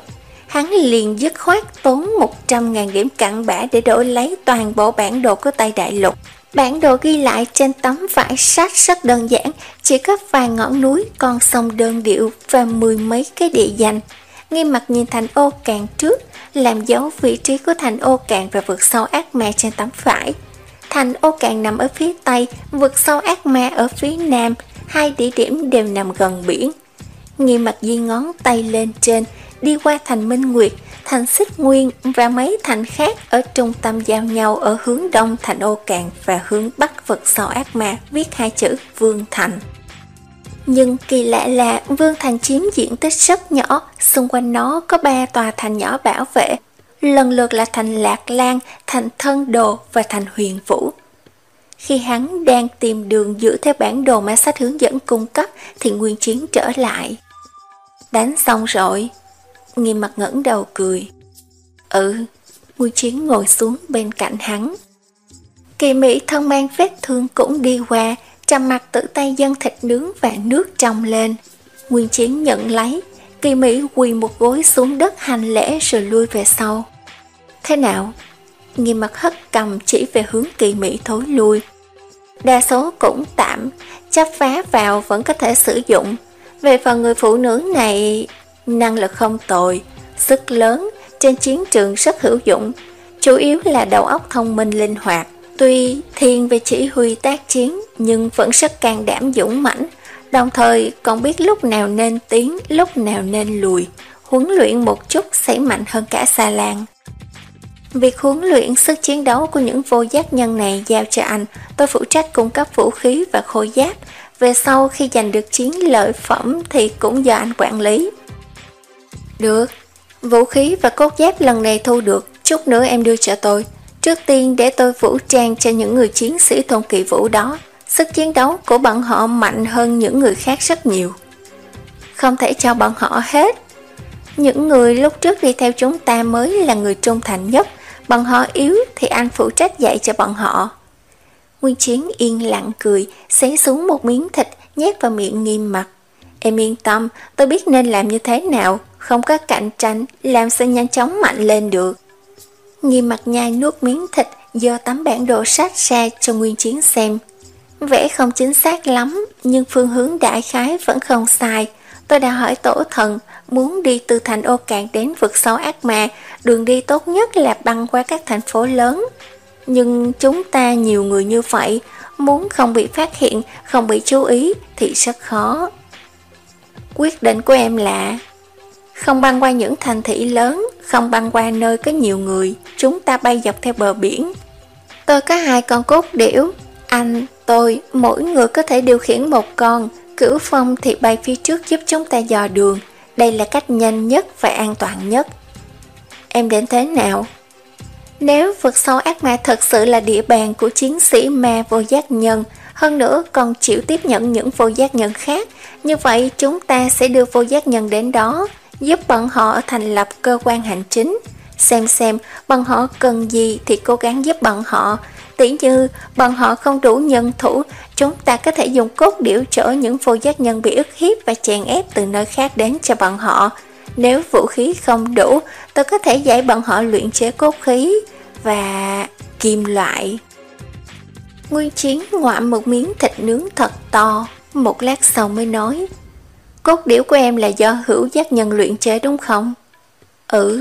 hắn liền dứt khoát tốn một trăm ngàn điểm cặn bã để đổi lấy toàn bộ bản đồ của Tây Đại Lục. Bản đồ ghi lại trên tấm vải sách rất đơn giản, chỉ có vài ngọn núi, con sông đơn điệu và mười mấy cái địa danh. Nghiêm Mặt nhìn thành ô cạn trước, làm dấu vị trí của thành ô cạn và vực sâu ác ma trên tấm vải. Thành ô cạn nằm ở phía tây, vực sâu ác ma ở phía nam, hai địa điểm đều nằm gần biển. Nghiêm Mặt di ngón tay lên trên, đi qua thành Minh Nguyệt, thành Xích Nguyên và mấy thành khác ở trung tâm giao nhau ở hướng đông thành ô cạn và hướng bắc vực sâu ác ma, viết hai chữ Vương Thành. Nhưng kỳ lạ là Vương Thành chiếm diện tích rất nhỏ, xung quanh nó có ba tòa thành nhỏ bảo vệ, lần lượt là thành Lạc Lan, thành Thân Đồ và thành Huyền Vũ. Khi hắn đang tìm đường dựa theo bản đồ mà sách hướng dẫn cung cấp thì Nguyên Chiến trở lại. Đánh xong rồi. Nghiêm Mặt ngẩng đầu cười. Ừ. Nguyên Chiến ngồi xuống bên cạnh hắn. Kỳ Mỹ thân mang vết thương cũng đi qua, trầm mặt tự tay dâng thịt nướng và nước trong lên. Nguyên Chiến nhận lấy. Kỳ Mỹ quỳ một gối xuống đất hành lễ rồi lui về sau. Thế nào? Nghiêm Mặt hất cầm chỉ về hướng Kỳ Mỹ thối lui. Đa số cũng tạm, chấp phá vào vẫn có thể sử dụng. Về phần người phụ nữ này, năng lực không tồi, sức lớn, trên chiến trường rất hữu dụng, chủ yếu là đầu óc thông minh linh hoạt. Tuy thiên về chỉ huy tác chiến nhưng vẫn rất can đảm dũng mãnh, đồng thời còn biết lúc nào nên tiến, lúc nào nên lùi, huấn luyện một chút sẽ mạnh hơn cả Sa Lan. Việc huấn luyện sức chiến đấu của những vô giác nhân này giao cho anh, tôi phụ trách cung cấp vũ khí và khôi giáp. Về sau khi giành được chiến lợi phẩm thì cũng do anh quản lý. Được, vũ khí và cốt giáp lần này thu được, chút nữa em đưa cho tôi. Trước tiên để tôi vũ trang cho những người chiến sĩ thôn Kỳ Vũ đó. Sức chiến đấu của bọn họ mạnh hơn những người khác rất nhiều. Không thể cho bọn họ hết. Những người lúc trước đi theo chúng ta mới là người trung thành nhất. Bọn họ yếu thì anh phụ trách dạy cho bọn họ. Nguyên Chiến yên lặng cười, xé xuống một miếng thịt, nhét vào miệng Nghiêm Mặt. Em yên tâm, tôi biết nên làm như thế nào, không có cạnh tranh, làm sao nhanh chóng mạnh lên được. Nghiêm Mặt nhai nuốt miếng thịt, giơ tấm bản đồ sách ra cho Nguyên Chiến xem. Vẽ không chính xác lắm, nhưng phương hướng đại khái vẫn không sai. Tôi đã hỏi tổ thần, muốn đi từ thành ô cạn đến vực sâu ác ma, đường đi tốt nhất là băng qua các thành phố lớn. Nhưng chúng ta nhiều người như vậy, muốn không bị phát hiện, không bị chú ý thì rất khó. Quyết định của em là không băng qua những thành thị lớn, không băng qua nơi có nhiều người, chúng ta bay dọc theo bờ biển. Tôi có hai con cốt điểu, anh, tôi, mỗi người có thể điều khiển một con. Cửu Phong thì bay phía trước giúp chúng ta dò đường. Đây là cách nhanh nhất và an toàn nhất. Em đến thế nào? Nếu vực sâu ác ma thật sự là địa bàn của chiến sĩ ma vô giác nhân, hơn nữa còn chịu tiếp nhận những vô giác nhân khác, như vậy chúng ta sẽ đưa vô giác nhân đến đó, giúp bọn họ thành lập cơ quan hành chính. Xem xem bọn họ cần gì thì cố gắng giúp bọn họ. Tỉ như bọn họ không đủ nhân thủ, chúng ta có thể dùng cốt điểu chở những vô giác nhân bị ức hiếp và chèn ép từ nơi khác đến cho bọn họ. Nếu vũ khí không đủ, tôi có thể dạy bọn họ luyện chế cốt khí và kim loại. Nguyên Chiến ngoạm một miếng thịt nướng thật to, một lát sau mới nói. Cốt điểu của em là do hữu giác nhân luyện chế đúng không? Ừ.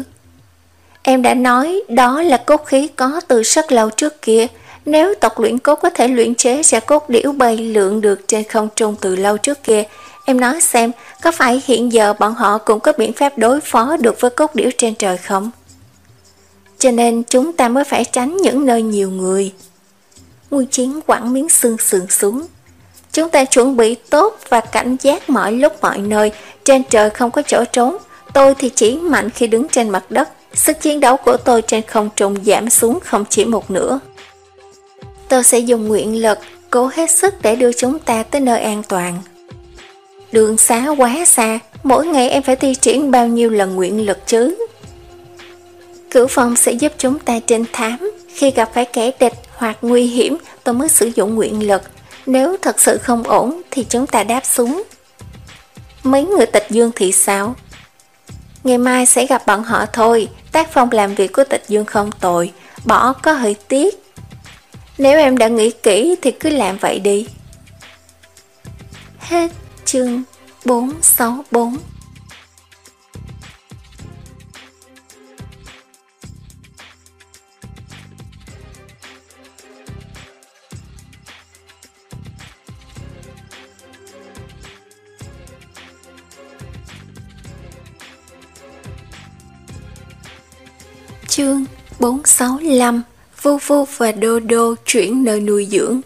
Em đã nói đó là cốt khí có từ rất lâu trước kia. Nếu tộc luyện cốt có thể luyện chế ra cốt điểu bay lượn được trên không trung từ lâu trước kia, em nói xem có phải hiện giờ bọn họ cũng có biện pháp đối phó được với cốt điểu trên trời không? Cho nên chúng ta mới phải tránh những nơi nhiều người. Nguyên Chiến quẳng miếng xương sườn xuống. Chúng ta chuẩn bị tốt và cảnh giác mọi lúc mọi nơi. Trên trời không có chỗ trốn. Tôi thì chỉ mạnh khi đứng trên mặt đất. Sức chiến đấu của tôi trên không trung giảm xuống không chỉ một nửa. Tôi sẽ dùng nguyện lực cố hết sức để đưa chúng ta tới nơi an toàn. Đường xá quá xa, mỗi ngày em phải thi triển bao nhiêu lần nguyện lực chứ? Cửu Phong sẽ giúp chúng ta trinh thám. Khi gặp phải kẻ địch hoặc nguy hiểm, tôi mới sử dụng nguyện lực. Nếu thật sự không ổn thì chúng ta đáp xuống. Mấy người Tịch Dương thì sao? Ngày mai sẽ gặp bọn họ thôi. Tác phong làm việc của Tịch Dương không tồi, bỏ có hơi tiếc. Nếu em đã nghĩ kỹ thì cứ làm vậy đi. Hết chương bốn sáu bốn. Chương bốn sáu lăm. Vu Vu và Đô Đô chuyển nơi nuôi dưỡng.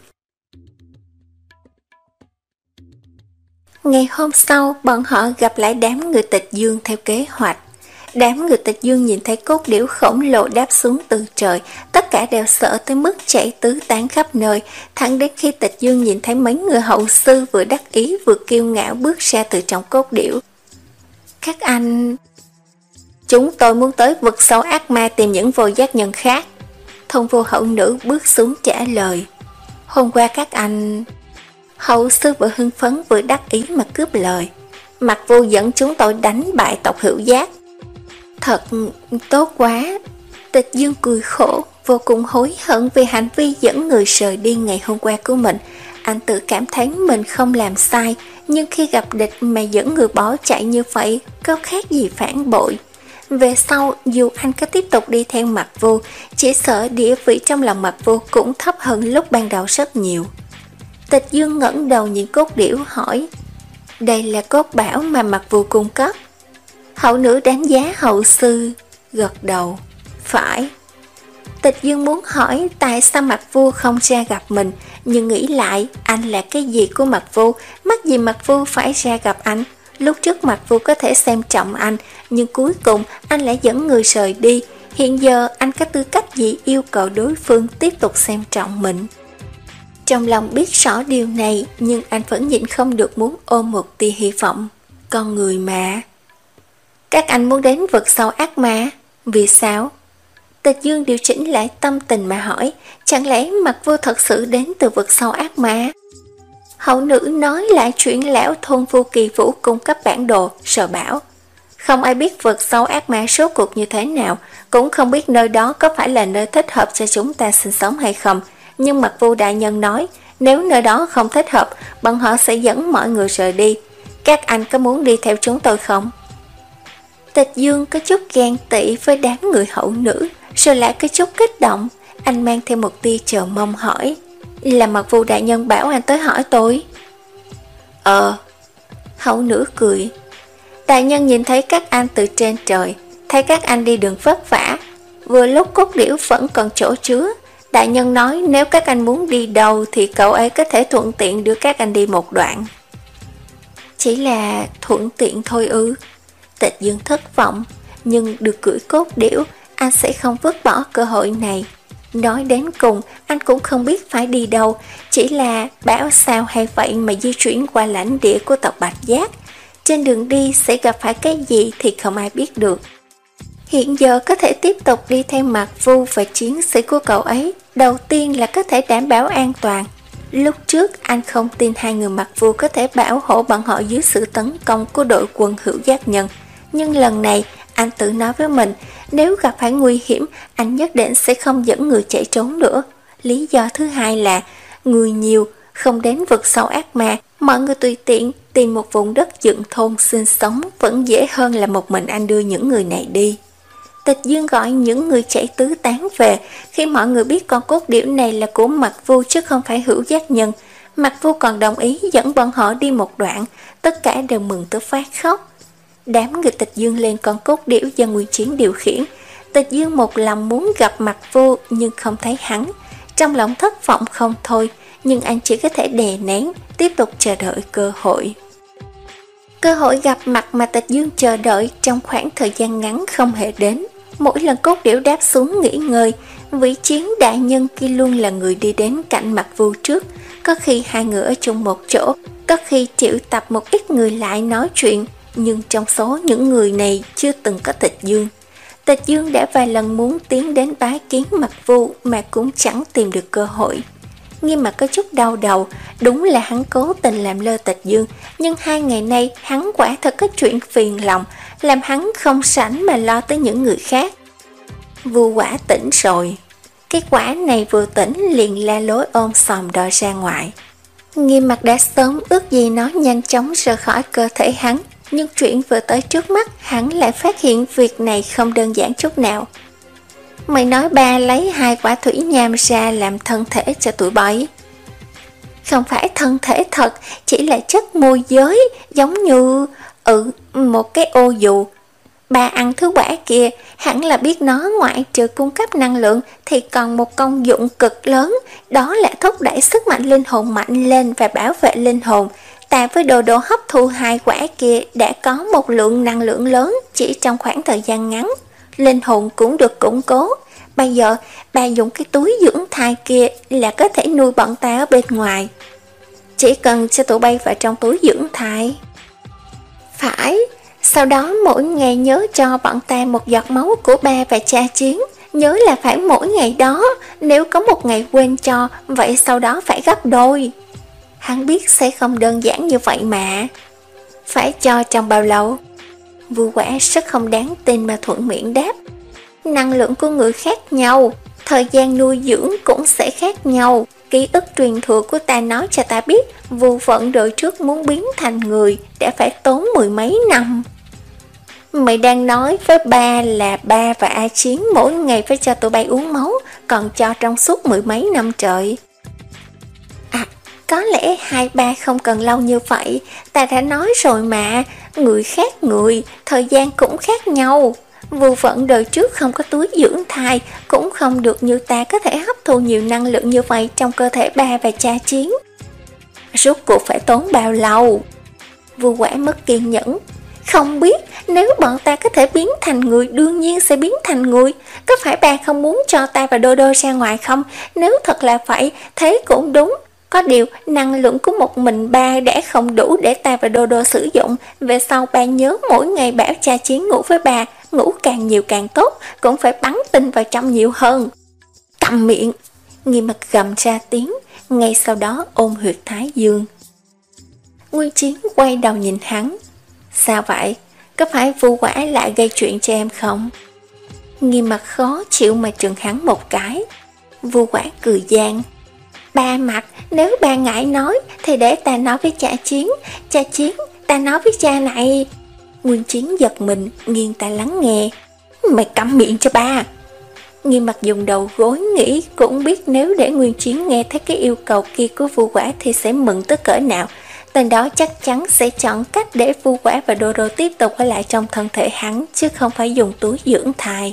Ngày hôm sau, bọn họ gặp lại đám người Tịch Dương theo kế hoạch. Đám người Tịch Dương nhìn thấy cốt điểu khổng lồ đáp xuống từ trời, tất cả đều sợ tới mức chạy tứ tán khắp nơi, thẳng đến khi Tịch Dương nhìn thấy mấy người hậu sư vừa đắc ý vừa kiêu ngạo bước ra từ trong cốt điểu. Các anh... Chúng tôi muốn tới vực sâu ác ma tìm những vô giác nhân khác. Thông vô hậu nữ bước xuống trả lời. Hôm qua các anh... Hậu sư vừa hưng phấn vừa đắc ý mà cướp lời. Mặc Vô dẫn chúng tôi đánh bại tộc Hữu Giác. Thật tốt quá. Tịch Dương cười khổ, vô cùng hối hận vì hành vi dẫn người rời đi ngày hôm qua của mình. Anh tự cảm thấy mình không làm sai, nhưng khi gặp địch mà dẫn người bỏ chạy như vậy, có khác gì phản bội. Về sau, dù anh có tiếp tục đi theo Mặc Vô, chỉ sợ địa vị trong lòng Mặc Vô cũng thấp hơn lúc ban đầu rất nhiều. Tịch Dương ngẩng đầu nhìn cốt điểu hỏi, đây là cốt bảo mà Mặc Vô cung cấp. Hậu nữ đánh giá hậu sư, gật đầu, phải. Tịch Dương muốn hỏi tại sao Mặc Vô không ra gặp mình, nhưng nghĩ lại anh là cái gì của Mặc Vô, mắc gì Mặc Vô phải ra gặp anh. Lúc trước Mặc Vô có thể xem trọng anh, nhưng cuối cùng anh lại dẫn người rời đi. Hiện giờ anh có tư cách gì yêu cầu đối phương tiếp tục xem trọng mình? Trong lòng biết rõ điều này, nhưng anh vẫn nhịn không được muốn ôm một tia hy vọng. Con người mà. Các anh muốn đến vực sâu ác ma? Vì sao? Tịch Dương điều chỉnh lại tâm tình mà hỏi, chẳng lẽ Mặc Vô thật sự đến từ vực sâu ác ma? Hậu nữ nói lại chuyện lão thôn Vu Kỳ Vũ cung cấp bản đồ, sợ bảo. Không ai biết vực sâu ác ma số cuộc như thế nào, cũng không biết nơi đó có phải là nơi thích hợp cho chúng ta sinh sống hay không. Nhưng Mặc Vu đại nhân nói, nếu nơi đó không thích hợp, bọn họ sẽ dẫn mọi người rời đi. Các anh có muốn đi theo chúng tôi không? Tịch Dương có chút ghen tị với đám người hậu nữ, rồi lại có chút kích động. Anh mang theo một tia chờ mong hỏi, là Mặc Vu đại nhân bảo anh tới hỏi tôi. Ờ. Hậu nữ cười. Đại nhân nhìn thấy các anh từ trên trời, thấy các anh đi đường vất vả, vừa lúc cốt điểu vẫn còn chỗ chứa. Đại nhân nói nếu các anh muốn đi đâu thì cậu ấy có thể thuận tiện đưa các anh đi một đoạn. Chỉ là thuận tiện thôi ư? Tịch Dương thất vọng, nhưng được cưỡi cốt điểu, anh sẽ không vứt bỏ cơ hội này. Nói đến cùng, anh cũng không biết phải đi đâu, chỉ là bảo sao hay vậy mà di chuyển qua lãnh địa của tộc Bạch Giác. Trên đường đi sẽ gặp phải cái gì thì không ai biết được. Hiện giờ có thể tiếp tục đi theo Mặc Vu và chiến sĩ của cậu ấy, đầu tiên là có thể đảm bảo an toàn. Lúc trước anh không tin hai người Mặc Vu có thể bảo hộ bọn họ dưới sự tấn công của đội quân Hữu Giác Nhân. Nhưng lần này anh tự nói với mình, nếu gặp phải nguy hiểm, anh nhất định sẽ không dẫn người chạy trốn nữa. Lý do thứ hai là, người nhiều, không đến vực sâu ác ma, mọi người tùy tiện tìm một vùng đất dựng thôn sinh sống vẫn dễ hơn là một mình anh đưa những người này đi. Tịch Dương gọi những người chạy tứ tán về, khi mọi người biết con cốt điểu này là của Mặc Vu chứ không phải Hữu Giác Nhân. Mặc Vu còn đồng ý dẫn bọn họ đi một đoạn, tất cả đều mừng tới phát khóc. Đám người Tịch Dương lên con cốt điểu do Nguyên Chiến điều khiển. Tịch Dương một lòng muốn gặp Mặc Vu nhưng không thấy hắn, trong lòng thất vọng không thôi, nhưng anh chỉ có thể đè nén, tiếp tục chờ đợi cơ hội. Cơ hội gặp mặt mà Tịch Dương chờ đợi trong khoảng thời gian ngắn không hề đến. Mỗi lần cốt điểu đáp xuống nghỉ ngơi, vị chiến đại nhân kia luôn là người đi đến cạnh Mặc Vu trước. Có khi hai người ở chung một chỗ, có khi triệu tập một ít người lại nói chuyện, nhưng trong số những người này chưa từng có Tịch Dương. Tịch Dương đã vài lần muốn tiến đến bái kiến Mặc Vu mà cũng chẳng tìm được cơ hội. Nghiêm Mặt có chút đau đầu. Đúng là hắn cố tình làm lơ Tịch Dương, nhưng hai ngày nay hắn quả thật có chuyện phiền lòng, làm hắn không sảnh mà lo tới những người khác. Vu Quả tỉnh rồi. Cái quả này vừa tỉnh liền la lối ôm xòm đòi ra ngoài. Nghiêm Mặt đã sớm ước gì nó nhanh chóng rời khỏi cơ thể hắn, nhưng chuyện vừa tới trước mắt hắn lại phát hiện việc này không đơn giản chút nào. Mày nói ba lấy hai quả thủy nham ra làm thân thể cho tụi bay. Không phải thân thể thật, chỉ là chất môi giới, giống như ừ một cái ô dù. Ba ăn thứ quả kia, hẳn là biết nó ngoại trừ cung cấp năng lượng thì còn một công dụng cực lớn, đó là thúc đẩy sức mạnh linh hồn mạnh lên và bảo vệ linh hồn. Ta với Đồ Đồ hấp thu hai quả kia đã có một lượng năng lượng lớn chỉ trong khoảng thời gian ngắn, linh hồn cũng được củng cố. Bây giờ ba dùng cái túi dưỡng thai kia là có thể nuôi bọn ta ở bên ngoài. Chỉ cần cho tụi bay vào trong túi dưỡng thai. Phải, sau đó mỗi ngày nhớ cho bọn ta một giọt máu của ba và cha Chiến. Nhớ là phải mỗi ngày đó, nếu có một ngày quên cho, vậy sau đó phải gấp đôi. Hắn biết sẽ không đơn giản như vậy mà. Phải cho trong bao lâu? Vu Quả rất không đáng tin mà thuận miệng đáp. Năng lượng của người khác nhau, thời gian nuôi dưỡng cũng sẽ khác nhau. Ký ức truyền thừa của ta nói cho ta biết, Vu Vận đời trước muốn biến thành người đã phải tốn mười mấy năm. Mày đang nói với ba là ba và A Chiến mỗi ngày phải cho tụi bay uống máu, còn cho trong suốt mười mấy năm trời. À, có lẽ hai ba không cần lâu như vậy, ta đã nói rồi mà, người khác người, thời gian cũng khác nhau. Vu Vận đời trước không có túi dưỡng thai, cũng không được như ta có thể hấp thu nhiều năng lượng như vậy trong cơ thể ba và cha Chiến. Rốt cuộc phải tốn bao lâu? Vu Quả mất kiên nhẫn. Không biết, nếu bọn ta có thể biến thành người đương nhiên sẽ biến thành người. Có phải ba không muốn cho ta và Đô Đô ra ngoài không? Nếu thật là vậy, thế cũng đúng. Có điều, năng lượng của một mình ba đã không đủ để ta và Đô Đô sử dụng. Về sau ba nhớ mỗi ngày bảo cha Chiến ngủ với bà, ngủ càng nhiều càng tốt, cũng phải bắn tinh vào trong nhiều hơn. Câm miệng! Nghiêm Mặt gầm ra tiếng, ngay sau đó ôm huyệt thái dương. Nguyên Chiến quay đầu nhìn hắn. Sao vậy? Có phải Vu Quả lại gây chuyện cho em không? Nghiêm Mặt khó chịu mà trừng hắn một cái. Vu Quả cười gian. Ba Mặt, nếu ba ngại nói thì để ta nói với cha Chiến. Cha Chiến, ta nói với cha này. Nguyên Chiến giật mình, nghiêng tai lắng nghe. Mày câm miệng cho ba. Nghiêm Mặt dùng đầu gối nghĩ, cũng biết nếu để Nguyên Chiến nghe thấy cái yêu cầu kia của Vu Quả thì sẽ mừng tới cỡ nào. Tên đó chắc chắn sẽ chọn cách để Vu Quả và Đô Đô tiếp tục ở lại trong thân thể hắn, chứ không phải dùng túi dưỡng thai.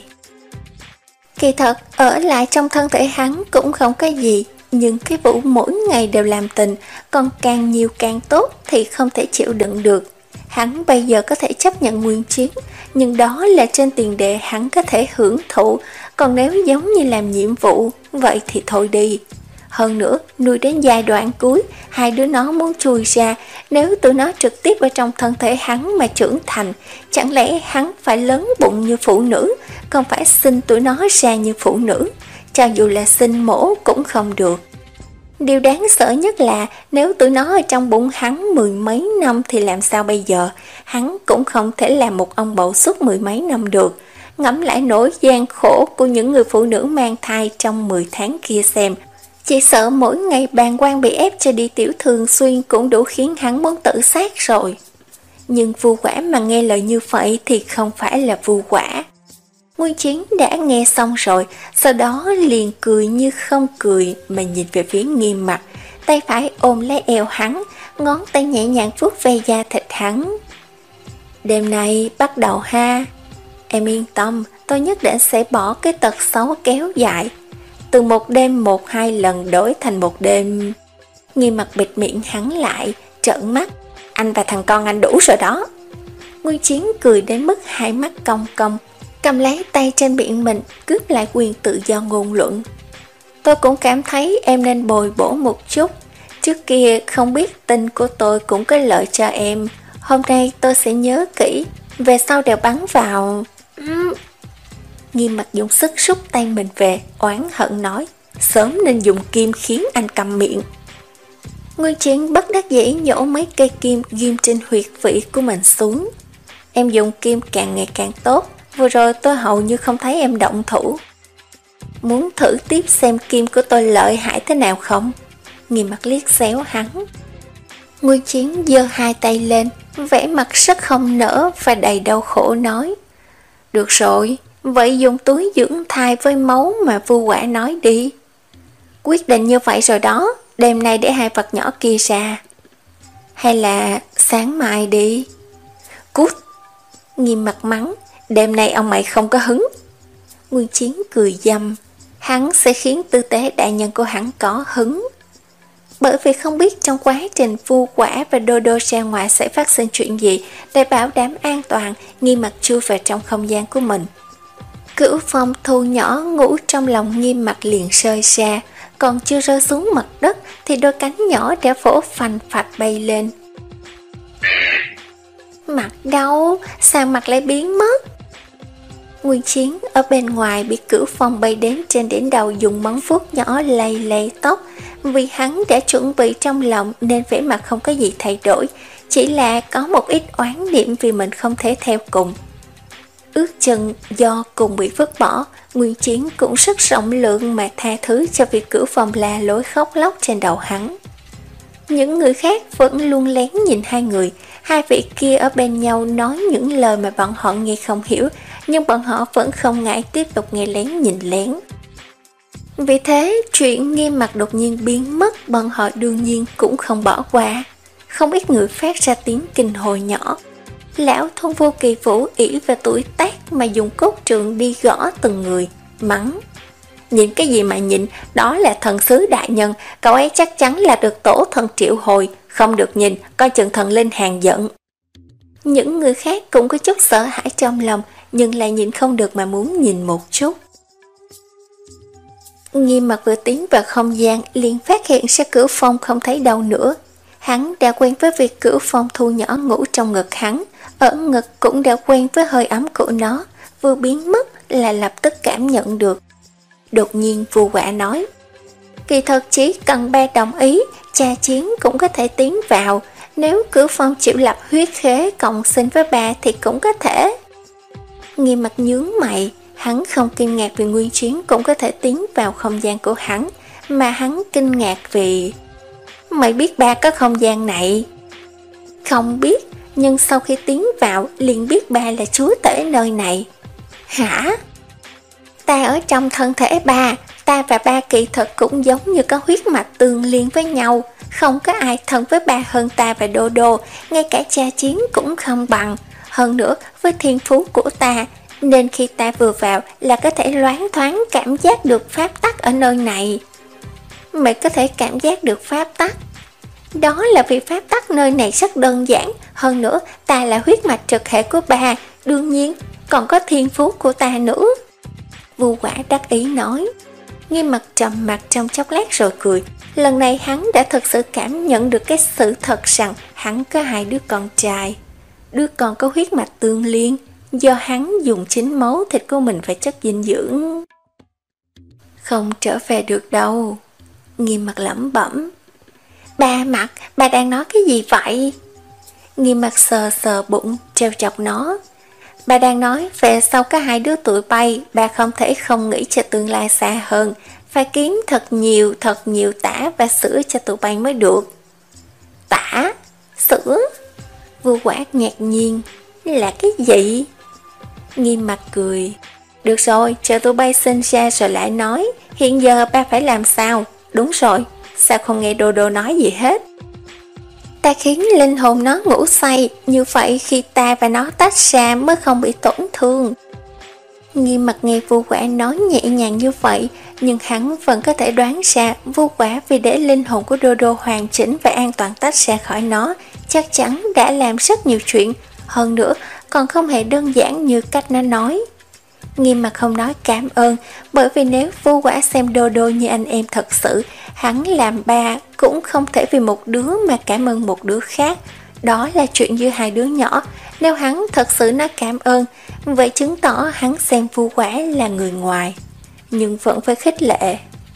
Kỳ thật, ở lại trong thân thể hắn cũng không có gì, nhưng cái vụ mỗi ngày đều làm tình, còn càng nhiều càng tốt thì không thể chịu đựng được. Hắn bây giờ có thể chấp nhận Nguyên Chiến, nhưng đó là trên tiền đề hắn có thể hưởng thụ, còn nếu giống như làm nhiệm vụ, vậy thì thôi đi. Hơn nữa, nuôi đến giai đoạn cuối, hai đứa nó muốn chui ra, nếu tụi nó trực tiếp ở trong thân thể hắn mà trưởng thành, chẳng lẽ hắn phải lớn bụng như phụ nữ, còn phải sinh tụi nó ra như phụ nữ, cho dù là sinh mổ cũng không được. Điều đáng sợ nhất là nếu tụi nó ở trong bụng hắn mười mấy năm thì làm sao bây giờ, hắn cũng không thể làm một ông bầu suốt mười mấy năm được. Ngẫm lại nỗi gian khổ của những người phụ nữ mang thai trong mười tháng kia xem. Chỉ sợ mỗi ngày bàng quang bị ép cho đi tiểu thường xuyên cũng đủ khiến hắn muốn tự sát rồi. Nhưng Vu Quả mà nghe lời như vậy thì không phải là Vu Quả. Nguyên Chiến đã nghe xong rồi, sau đó liền cười như không cười mà nhìn về phía Nghiêm Mặt, tay phải ôm lấy eo hắn, ngón tay nhẹ nhàng vuốt ve da thịt hắn. Đêm nay bắt đầu ha. Em yên tâm, tôi nhất định sẽ bỏ cái tật xấu kéo dài. Từ một đêm một hai lần đổi thành một đêm. Nghiêm Mặt bịt miệng hắn lại, trợn mắt. Anh và thằng con anh đủ rồi đó. Nguyên Chiến cười đến mức hai mắt cong cong, cầm lấy tay trên miệng mình, cướp lại quyền tự do ngôn luận. Tôi cũng cảm thấy em nên bồi bổ một chút. Trước kia không biết tin của tôi cũng có lợi cho em. Hôm nay tôi sẽ nhớ kỹ, về sau đều bắn vào. Nghiêm Mặt dùng sức rút tay mình về, oán hận nói. sớm nên dùng kim khiến anh câm miệng. Nguyên Chiến bất đắc dĩ nhổ mấy cây kim ghim trên huyệt vị của mình xuống. Em dùng kim càng ngày càng tốt, vừa rồi tôi hầu như không thấy em động thủ. Muốn thử tiếp xem kim của tôi lợi hại thế nào không? Nghiêm mặt liếc xéo hắn. Nguyên Chiến giơ hai tay lên, vẻ mặt rất không nỡ và đầy đau khổ nói. Được rồi, vậy dùng túi dưỡng thai với máu mà Vu Quả nói đi. Quyết định như vậy rồi đó, đêm nay để hai vật nhỏ kia ra. Hay là sáng mai đi. Cút. Nghiêm mặt mắng, đêm nay ông mày không có hứng. Nguyên Chiến cười dâm, hắn sẽ khiến tư tế đại nhân của hắn có hứng. Bởi vì không biết trong quá trình Vu Quả và Đô Đô ra ngoài sẽ phát sinh chuyện gì, để bảo đảm an toàn, Nghiêm mặt chui vào trong không gian của mình. Cửu Phong thu nhỏ ngủ trong lòng Nghiêm mặt liền rơi ra, còn chưa rơi xuống mặt đất thì đôi cánh nhỏ đã vỗ phành phạch bay lên. Mặt đâu? Sao mặt lại biến mất? Nguyên Chiến ở bên ngoài bị Cửu Phong bay đến trên đỉnh đầu dùng móng vuốt nhỏ lay lay tóc. Vì hắn đã chuẩn bị trong lòng nên vẻ mặt không có gì thay đổi, chỉ là có một ít oán niệm vì mình không thể theo cùng. Ước chừng do cùng bị vứt bỏ, Nguyên Chiến cũng rất rộng lượng mà tha thứ cho việc Cửu Phong la lối khóc lóc trên đầu hắn. Những người khác vẫn luôn lén nhìn hai người, hai vị kia ở bên nhau nói những lời mà bọn họ nghe không hiểu, nhưng bọn họ vẫn không ngại tiếp tục nghe lén nhìn lén. Vì thế, chuyện Nghiêm mặt đột nhiên biến mất bọn họ đương nhiên cũng không bỏ qua. Không ít người phát ra tiếng kinh hồi nhỏ. Lão Thôn Vô Kỳ Vũ ỷ về tuổi tác mà dùng cốt trượng đi gõ từng người, mắng. Nhìn cái gì mà nhìn, đó là thần sứ đại nhân, cậu ấy chắc chắn là được tổ thần triệu hồi, không được nhìn, coi chừng thần linh hàng giận. Những người khác cũng có chút sợ hãi trong lòng, nhưng lại nhìn không được mà muốn nhìn một chút. Nghiêm mặt vừa tiến vào không gian liền phát hiện ra Cửu Phong không thấy đâu nữa. Hắn đã quen với việc Cửu Phong thu nhỏ ngủ trong ngực hắn, ở ngực cũng đã quen với hơi ấm của nó, vừa biến mất là lập tức cảm nhận được. Đột nhiên Vu Quả nói, kỳ thật chỉ cần ba đồng ý, cha Chiến cũng có thể tiến vào, nếu Cửu Phong chịu lập huyết khế cộng sinh với ba thì cũng có thể. Nghiêm mặt nhướng mày, hắn không kinh ngạc vì Nguyên Chiến cũng có thể tiến vào không gian của hắn, mà hắn kinh ngạc vì... Mày biết ba có không gian này? Không biết, nhưng sau khi tiến vào liền biết ba là chúa tể nơi này. Hả? Ta ở trong thân thể ba, ta và ba kỳ thật cũng giống như có huyết mạch tương liên với nhau, không có ai thân với ba hơn ta và Đô Đô, ngay cả cha Chiến cũng không bằng. Hơn nữa, với thiên phú của ta, nên khi ta vừa vào là có thể loáng thoáng cảm giác được pháp tắc ở nơi này. Mày có thể cảm giác được pháp tắc? Đó là vì pháp tắc nơi này rất đơn giản, hơn nữa ta là huyết mạch trực hệ của ba, đương nhiên còn có thiên phú của ta nữa. Vu Quả đắc ý nói. Nghiêm mặt trầm mặt trong chốc lát rồi cười. Lần này hắn đã thực sự cảm nhận được cái sự thật rằng hắn có hai đứa con trai. Đứa con có huyết mạch tương liên, do hắn dùng chính máu thịt của mình và chất dinh dưỡng. Không trở về được đâu. Nghiêm mặt lẩm bẩm. Ba Mặt, bà đang nói cái gì vậy? Nghiêm mặt sờ sờ bụng, treo chọc nó. Bà đang nói về sau có hai đứa tụi bay, bà không thể không nghĩ cho tương lai xa hơn, phải kiếm thật nhiều thật nhiều tả và sữa cho tụi bay mới được. Tả? Sữa? Vu Quả ngạc nhiên. Là cái gì? Nghiêm mặt cười. Được rồi, chờ tụi bay sinh ra rồi lại nói. Hiện giờ ba phải làm sao? Đúng rồi, sao không nghe Đô Đô nói gì hết? Ta khiến linh hồn nó ngủ say, như vậy khi ta và nó tách ra mới không bị tổn thương. Nghiêm mặt nghe Vu Quả nói nhẹ nhàng như vậy, nhưng hắn vẫn có thể đoán ra Vu Quả vì để linh hồn của Đô Đô hoàn chỉnh và an toàn tách ra khỏi nó, chắc chắn đã làm rất nhiều chuyện, hơn nữa còn không hề đơn giản như cách nó nói. Nghiêm mặt không nói cảm ơn, bởi vì nếu Vu Quả xem Đô Đô như anh em thật sự, hắn làm ba cũng không thể vì một đứa mà cảm ơn một đứa khác. Đó là chuyện giữa hai đứa nhỏ. Nếu hắn thật sự nói cảm ơn, vậy chứng tỏ hắn xem Vu Quả là người ngoài. Nhưng vẫn phải khích lệ.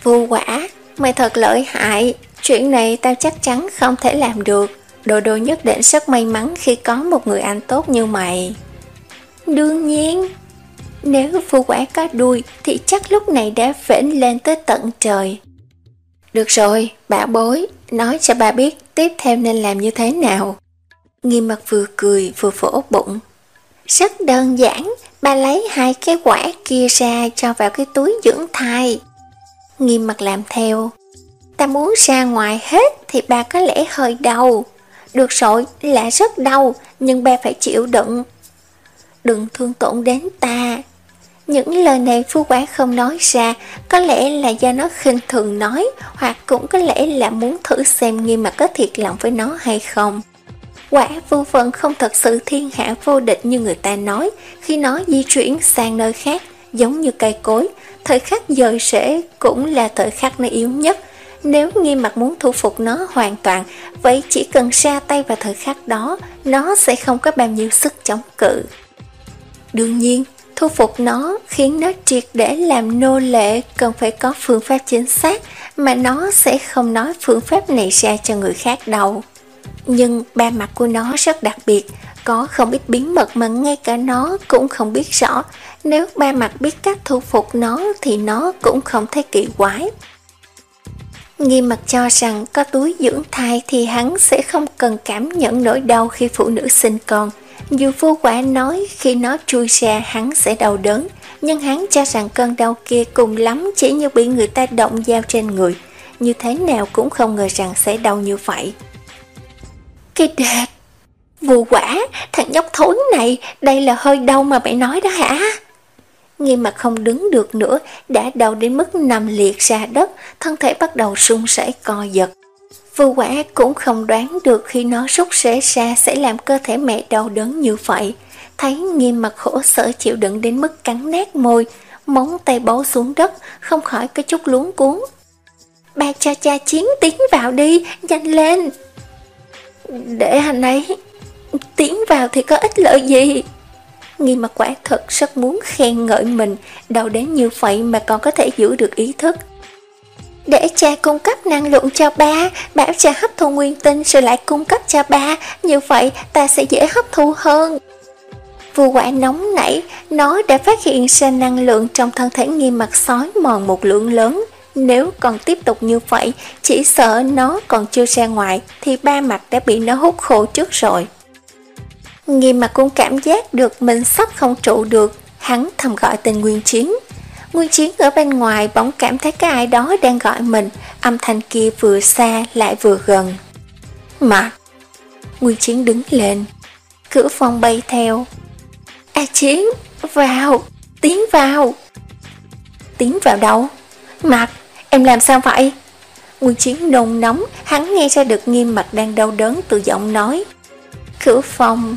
Vu Quả, mày thật lợi hại, chuyện này tao chắc chắn không thể làm được. Đồ Đồ nhất định rất may mắn khi có một người anh tốt như mày. Đương nhiên, nếu Vu Quả có đuôi thì chắc lúc này đã vểnh lên tới tận trời. Được rồi, bảo bối, nói cho bà biết tiếp theo nên làm như thế nào. Nghiêm Mặt vừa cười vừa vỗ bụng. Rất đơn giản, bà lấy hai cái quả kia ra cho vào cái túi dưỡng thai. Nghiêm Mặt làm theo. Ta muốn ra ngoài hết thì bà có lẽ hơi đau. Được rồi, là rất đau, nhưng bà phải chịu đựng. Đừng thương tổn đến ta. Những lời này Vu Quả không nói ra, có lẽ là do nó khinh thường nói, hoặc cũng có lẽ là muốn thử xem Nghiêm Mặt có thiệt lòng với nó hay không. Quả Vu Vân không thật sự thiên hạ vô địch như người ta nói. Khi nó di chuyển sang nơi khác, giống như cây cối, thời khắc dời rễ cũng là thời khắc nó yếu nhất. Nếu Nghiêm Mặt muốn thu phục nó hoàn toàn, vậy chỉ cần ra tay vào thời khắc đó, nó sẽ không có bao nhiêu sức chống cự. Đương nhiên, thu phục nó, khiến nó triệt để làm nô lệ cần phải có phương pháp chính xác, mà nó sẽ không nói phương pháp này ra cho người khác đâu. Nhưng ba mặt của nó rất đặc biệt, có không ít bí mật mà ngay cả nó cũng không biết rõ. Nếu ba mặt biết cách thu phục nó thì nó cũng không thấy kỳ quái. Nghiêm Mặt cho rằng có túi dưỡng thai thì hắn sẽ không cần cảm nhận nỗi đau khi phụ nữ sinh con. Dù Vu Quả nói khi nó chui ra hắn sẽ đau đớn, nhưng hắn cho rằng cơn đau kia cùng lắm chỉ như bị người ta động dao trên người. Như thế nào cũng không ngờ rằng sẽ đau như vậy. Cái đệt! Vu Quả, thằng nhóc thối này, đây là hơi đau mà mày nói đó hả? Nghiêm Mặt không đứng được nữa, đã đau đến mức nằm liệt ra đất, thân thể bắt đầu run rẩy co giật. Vu Quả cũng không đoán được khi nó rút rễ ra sẽ làm cơ thể mẹ đau đớn như vậy. Thấy Nghiêm Mặt khổ sở chịu đựng đến mức cắn nát môi, móng tay bấu xuống đất, không khỏi có chút luống cuống. Ba cho cha Chiến tiến vào đi, nhanh lên! Để anh ấy tiến vào thì có ích lợi gì? Nghiêm Mặt quả thật rất muốn khen ngợi mình, đau đến như vậy mà còn có thể giữ được ý thức. Để cha cung cấp năng lượng cho ba, bảo cha hấp thu nguyên tinh rồi lại cung cấp cho ba, như vậy ta sẽ dễ hấp thu hơn. Vu Quả nóng nảy, nó đã phát hiện ra năng lượng trong thân thể Nghiêm Mặt xói mòn một lượng lớn. Nếu còn tiếp tục như vậy, chỉ sợ nó còn chưa ra ngoài thì ba mặt đã bị nó hút khô trước rồi. Nghiêm Mặt cũng cảm giác được mình sắp không trụ được, hắn thầm gọi tên Nguyên Chiến. Nguyên Chiến ở bên ngoài bỗng cảm thấy có ai đó đang gọi mình, âm thanh kia vừa xa lại vừa gần. Mặt! Nguyên Chiến đứng lên, cửa phòng bay theo. A Chiến, vào, tiến vào. Tiến vào đâu? Mặt, em làm sao vậy? Nguyên Chiến nôn nóng, hắn nghe ra được Nghiêm Mặt đang đau đớn từ giọng nói. Cửa phòng.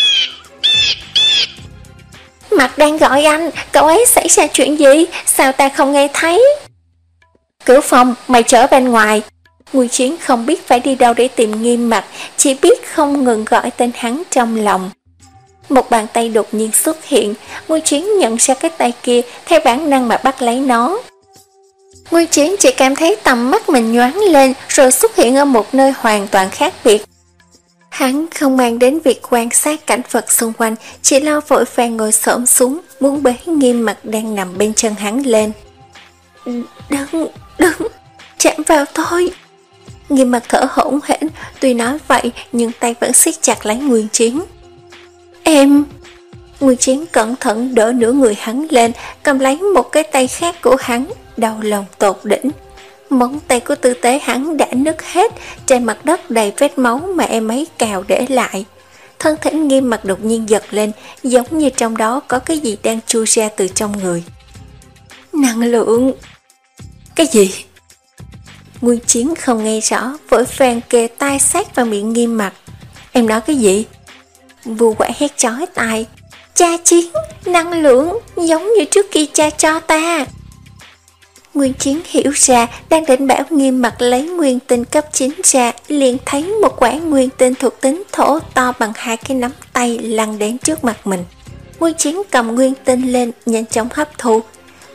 Mặt đang gọi anh, cậu ấy xảy ra chuyện gì? Sao ta không nghe thấy? Cửa phòng, mày trở bên ngoài. Nguyên Chiến không biết phải đi đâu để tìm Nghiêm Mặt, chỉ biết không ngừng gọi tên hắn trong lòng. Một bàn tay đột nhiên xuất hiện, Nguyên Chiến nhận ra cái tay kia, theo bản năng mà bắt lấy nó. Nguyên Chiến chỉ cảm thấy tầm mắt mình nhoáng lên rồi xuất hiện ở một nơi hoàn toàn khác biệt. Hắn không mang đến việc quan sát cảnh vật xung quanh, chỉ lo vội vàng ngồi xổm xuống, muốn bế Nghiêm Mặt đang nằm bên chân hắn lên. Đừng, đừng, chạm vào thôi. Nghiêm Mặt thở hổn hển, tuy nói vậy nhưng tay vẫn siết chặt lấy Nguyên Chiến. Em... Nguyên Chiến cẩn thận đỡ nửa người hắn lên, cầm lấy một cái tay khác của hắn, đau lòng tột đỉnh. Móng tay của tư tế hắn đã nứt hết, trên mặt đất đầy vết máu mà em ấy cào để lại. Thân thể Nghiêm Mặt đột nhiên giật lên, giống như trong đó có cái gì đang chui ra từ trong người. Năng lượng! Cái gì? Nguyên Chiến không nghe rõ, vội vàng kề tai sát vào miệng Nghiêm Mặt. Em nói cái gì? Vu Quả hét chói tai. Cha Chiến, năng lượng, giống như trước kia cha cho ta. Nguyên Chiến hiểu ra, đang định bảo Nghiêm Mặt lấy nguyên tinh cấp chín ra, liền thấy một quả nguyên tinh thuộc tính thổ to bằng hai cái nắm tay lăn đến trước mặt mình. Nguyên Chiến cầm nguyên tinh lên, nhanh chóng hấp thu.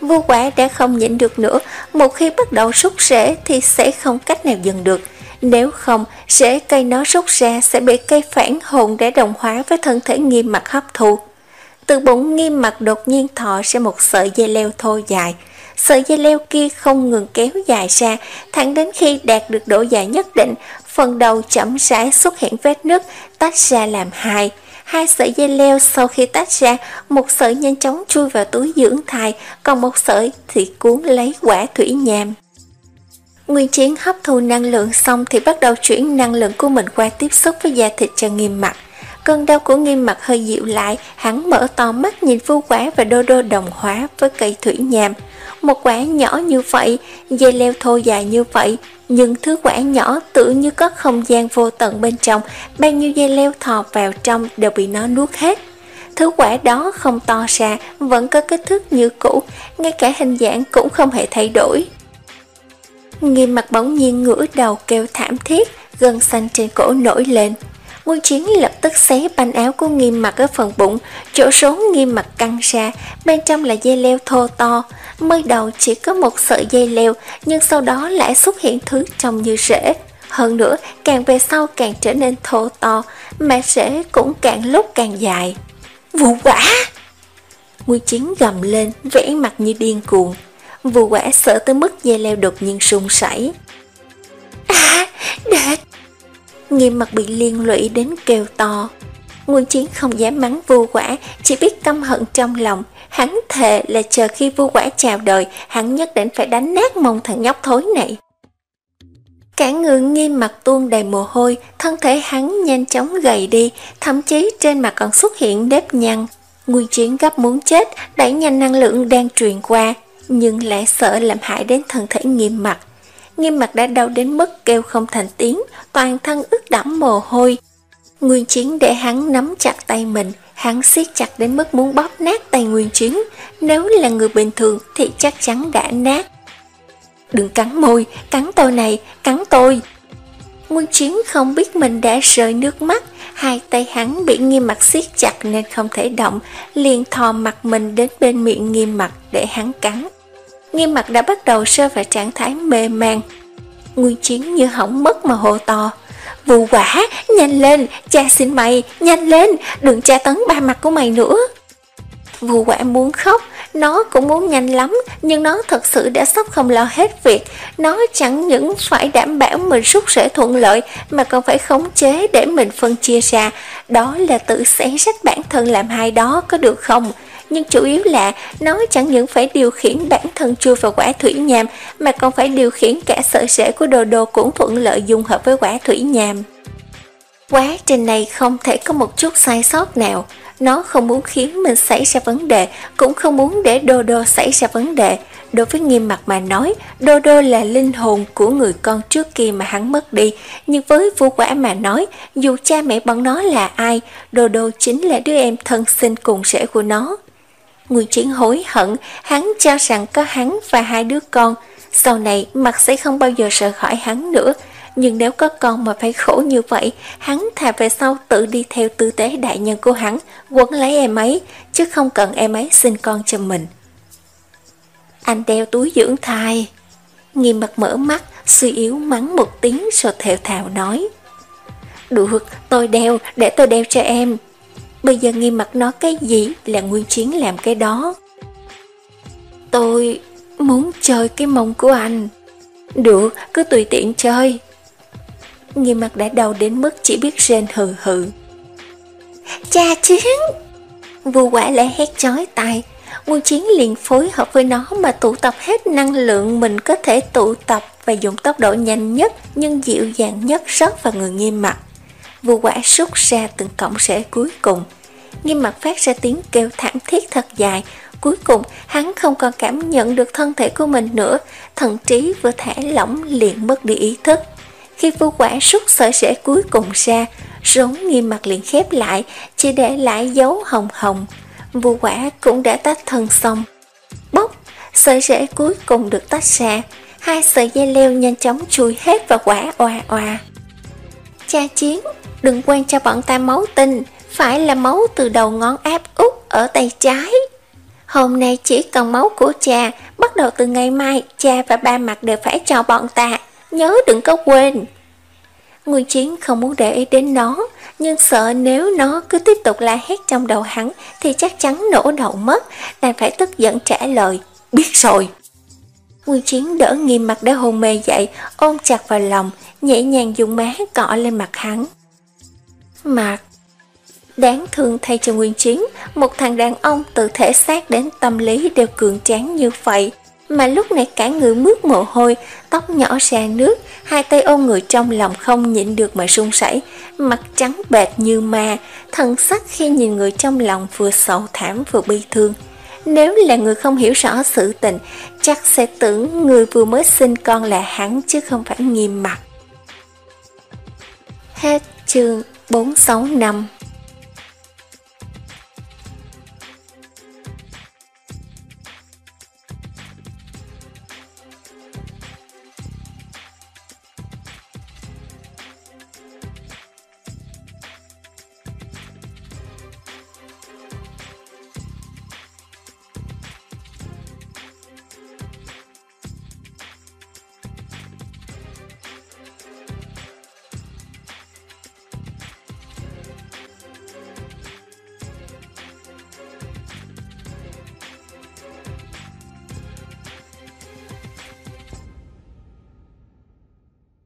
Vô Quả đã không nhịn được nữa, một khi bắt đầu rút rễ thì sẽ không cách nào dừng được. Nếu không, rễ cây nó rút ra sẽ bị cây phản hồn để đồng hóa với thân thể Nghiêm Mặc hấp thu. Từ bụng Nghiêm Mặc đột nhiên thò ra một sợi dây leo thô dài. Sợi dây leo kia không ngừng kéo dài ra, thẳng đến khi đạt được độ dài nhất định, phần đầu chậm rãi xuất hiện vết nứt, tách ra làm hai. Hai sợi dây leo sau khi tách ra, một sợi nhanh chóng chui vào túi dưỡng thai, còn một sợi thì cuốn lấy quả thủy nham. Nguyên Chiến hấp thu năng lượng xong thì bắt đầu chuyển năng lượng của mình qua tiếp xúc với da thịt cho Nghiêm Mặc. Cơn đau của Nghiêm Mặc hơi dịu lại, hắn mở to mắt nhìn Vu Quả và Đô Đô đồng hóa với cây thủy nham. Một quả nhỏ như vậy, dây leo thô dài như vậy, nhưng thứ quả nhỏ tự như có không gian vô tận bên trong, bao nhiêu dây leo thò vào trong đều bị nó nuốt hết. Thứ quả đó không to ra, vẫn có kích thước như cũ, ngay cả hình dạng cũng không hề thay đổi. Nghiêm Mặc bỗng nhiên ngửa đầu kêu thảm thiết, gân xanh trên cổ nổi lên. Nguyên Chiến lập tức xé banh áo của Nghiêm Mặc ở phần bụng, chỗ rốn Nghiêm Mặc căng ra, bên trong là dây leo thô to. Mới đầu chỉ có một sợi dây leo, nhưng sau đó lại xuất hiện thứ trông như rễ. Hơn nữa, càng về sau càng trở nên thô to, mà rễ cũng càng lúc càng dài. Vụ Quả! Nguyên Chiến gầm lên, vẽ mặt như điên cuồng. Vụ Quả sợ tới mức dây leo đột nhiên rung rẩy. À, đệt! Nghiêm Mặc bị liên lụy đến kêu to. Nguyên Chiến không dám mắng Vu Quả, chỉ biết căm hận trong lòng. Hắn thề là chờ khi Vu Quả chào đời, hắn nhất định phải đánh nát mông thằng nhóc thối này. Cả người Nghiêm Mặc tuôn đầy mồ hôi, thân thể hắn nhanh chóng gầy đi, thậm chí trên mặt còn xuất hiện nếp nhăn. Nguyên Chiến gấp muốn chết, đẩy nhanh năng lượng đang truyền qua, nhưng lại sợ làm hại đến thân thể Nghiêm Mặc. Nghiêm Mặc đã đau đến mức kêu không thành tiếng, toàn thân ướt đẫm mồ hôi. Nguyên Chiến để hắn nắm chặt tay mình, hắn siết chặt đến mức muốn bóp nát tay Nguyên Chiến. Nếu là người bình thường thì chắc chắn đã nát. Đừng cắn môi, cắn tôi này, cắn tôi. Nguyên Chiến không biết mình đã rơi nước mắt, hai tay hắn bị Nghiêm Mặc siết chặt nên không thể động, liền thò mặt mình đến bên miệng Nghiêm Mặc để hắn cắn. Nghiêm Mặc đã bắt đầu rơi vào trạng thái mê man. Nguyên Chiến như hỏng mất mà hô to. Vu Quả, nhanh lên, cha xin mày, nhanh lên, đừng tra tấn ba mặt của mày nữa. Vu Quả muốn khóc, nó cũng muốn nhanh lắm, nhưng nó thật sự đã sắp không lo hết việc. Nó chẳng những phải đảm bảo mình rút rễ thuận lợi, mà còn phải khống chế để mình phân chia ra. Đó là tự xé rách bản thân làm hai đó, có được không? Nhưng chủ yếu là nó chẳng những phải điều khiển bản thân chui vào quả thủy nham, mà còn phải điều khiển cả sợi rễ của Đồ Đồ cũng thuận lợi dung hợp với quả thủy nham. Quá trình này không thể có một chút sai sót nào. Nó không muốn khiến mình xảy ra vấn đề, cũng không muốn để Đô Đô xảy ra vấn đề. Đối với Nghiêm Mặc mà nói, Đô Đô là linh hồn của người con trước kia mà hắn mất đi. Nhưng với Vu Quả mà nói, dù cha mẹ bọn nó là ai, Đô Đô chính là đứa em thân sinh cùng rễ của nó. Nguyên Chiến hối hận, hắn cho rằng có hắn và hai đứa con, sau này Mặc sẽ không bao giờ rời khỏi hắn nữa. Nhưng nếu có con mà phải khổ như vậy, hắn thà về sau tự đi theo tư tế đại nhân của hắn, quấn lấy em ấy, chứ không cần em ấy sinh con cho mình. Anh đeo túi dưỡng thai. Nghiêm Mặc mở mắt, suy yếu mắng một tiếng rồi thều thào nói. Được, tôi đeo, để tôi đeo cho em. Bây giờ Nghiêm Mặc nói cái gì là Nguyên Chiến làm cái đó. Tôi muốn chơi cái mông của anh. Được, cứ tùy tiện chơi. Nghiêm Mặc đã đau đến mức chỉ biết rên hừ hừ. Cha Chiến! Vu Quả lại hét chói tai. Nguyên Chiến liền phối hợp với nó mà tụ tập hết năng lượng mình có thể tụ tập và dùng tốc độ nhanh nhất nhưng dịu dàng nhất rót vào người Nghiêm Mặc. Vu Quả rút ra từng cọng rễ cuối cùng. Nghiêm Mặc phát ra tiếng kêu thảm thiết thật dài. Cuối cùng hắn không còn cảm nhận được thân thể của mình nữa, thần trí vừa thả lỏng liền mất đi ý thức. Khi Vu Quả rút sợi rễ cuối cùng ra, rốn Nghiêm Mặc liền khép lại, chỉ để lại dấu hồng hồng. Vu Quả cũng đã tách thân xong. Bốc, sợi rễ cuối cùng được tách ra, hai sợi dây leo nhanh chóng chui hết vào quả oa oa. Cha Chiến, đừng quên cho bọn ta máu tinh, phải là máu từ đầu ngón áp út ở tay trái. Hôm nay chỉ còn máu của cha, bắt đầu từ ngày mai, cha và ba mặt đều phải cho bọn ta, nhớ đừng có quên. Nguyên Chiến không muốn để ý đến nó, nhưng sợ nếu nó cứ tiếp tục la hét trong đầu hắn thì chắc chắn nổ đầu mất, đành phải tức giận trả lời, biết rồi. Nguyên Chiến đỡ Nghiêm Mặt đã hôn mê dậy, ôm chặt vào lòng, nhẹ nhàng dùng má cọ lên mặt hắn. Mặt đáng thương thay cho Nguyên Chiến, một thằng đàn ông từ thể xác đến tâm lý đều cường tráng như vậy, mà lúc này cả người mướt mồ hôi, tóc nhỏ ra nước, hai tay ôm người trong lòng không nhịn được mà run rẩy, mặt trắng bệch như ma, thần sắc khi nhìn người trong lòng vừa sầu thảm vừa bi thương. Nếu là người không hiểu rõ sự tình, chắc sẽ tưởng người vừa mới sinh con là hắn chứ không phải Nghiêm Mặt. Hết chương bốn sáu năm.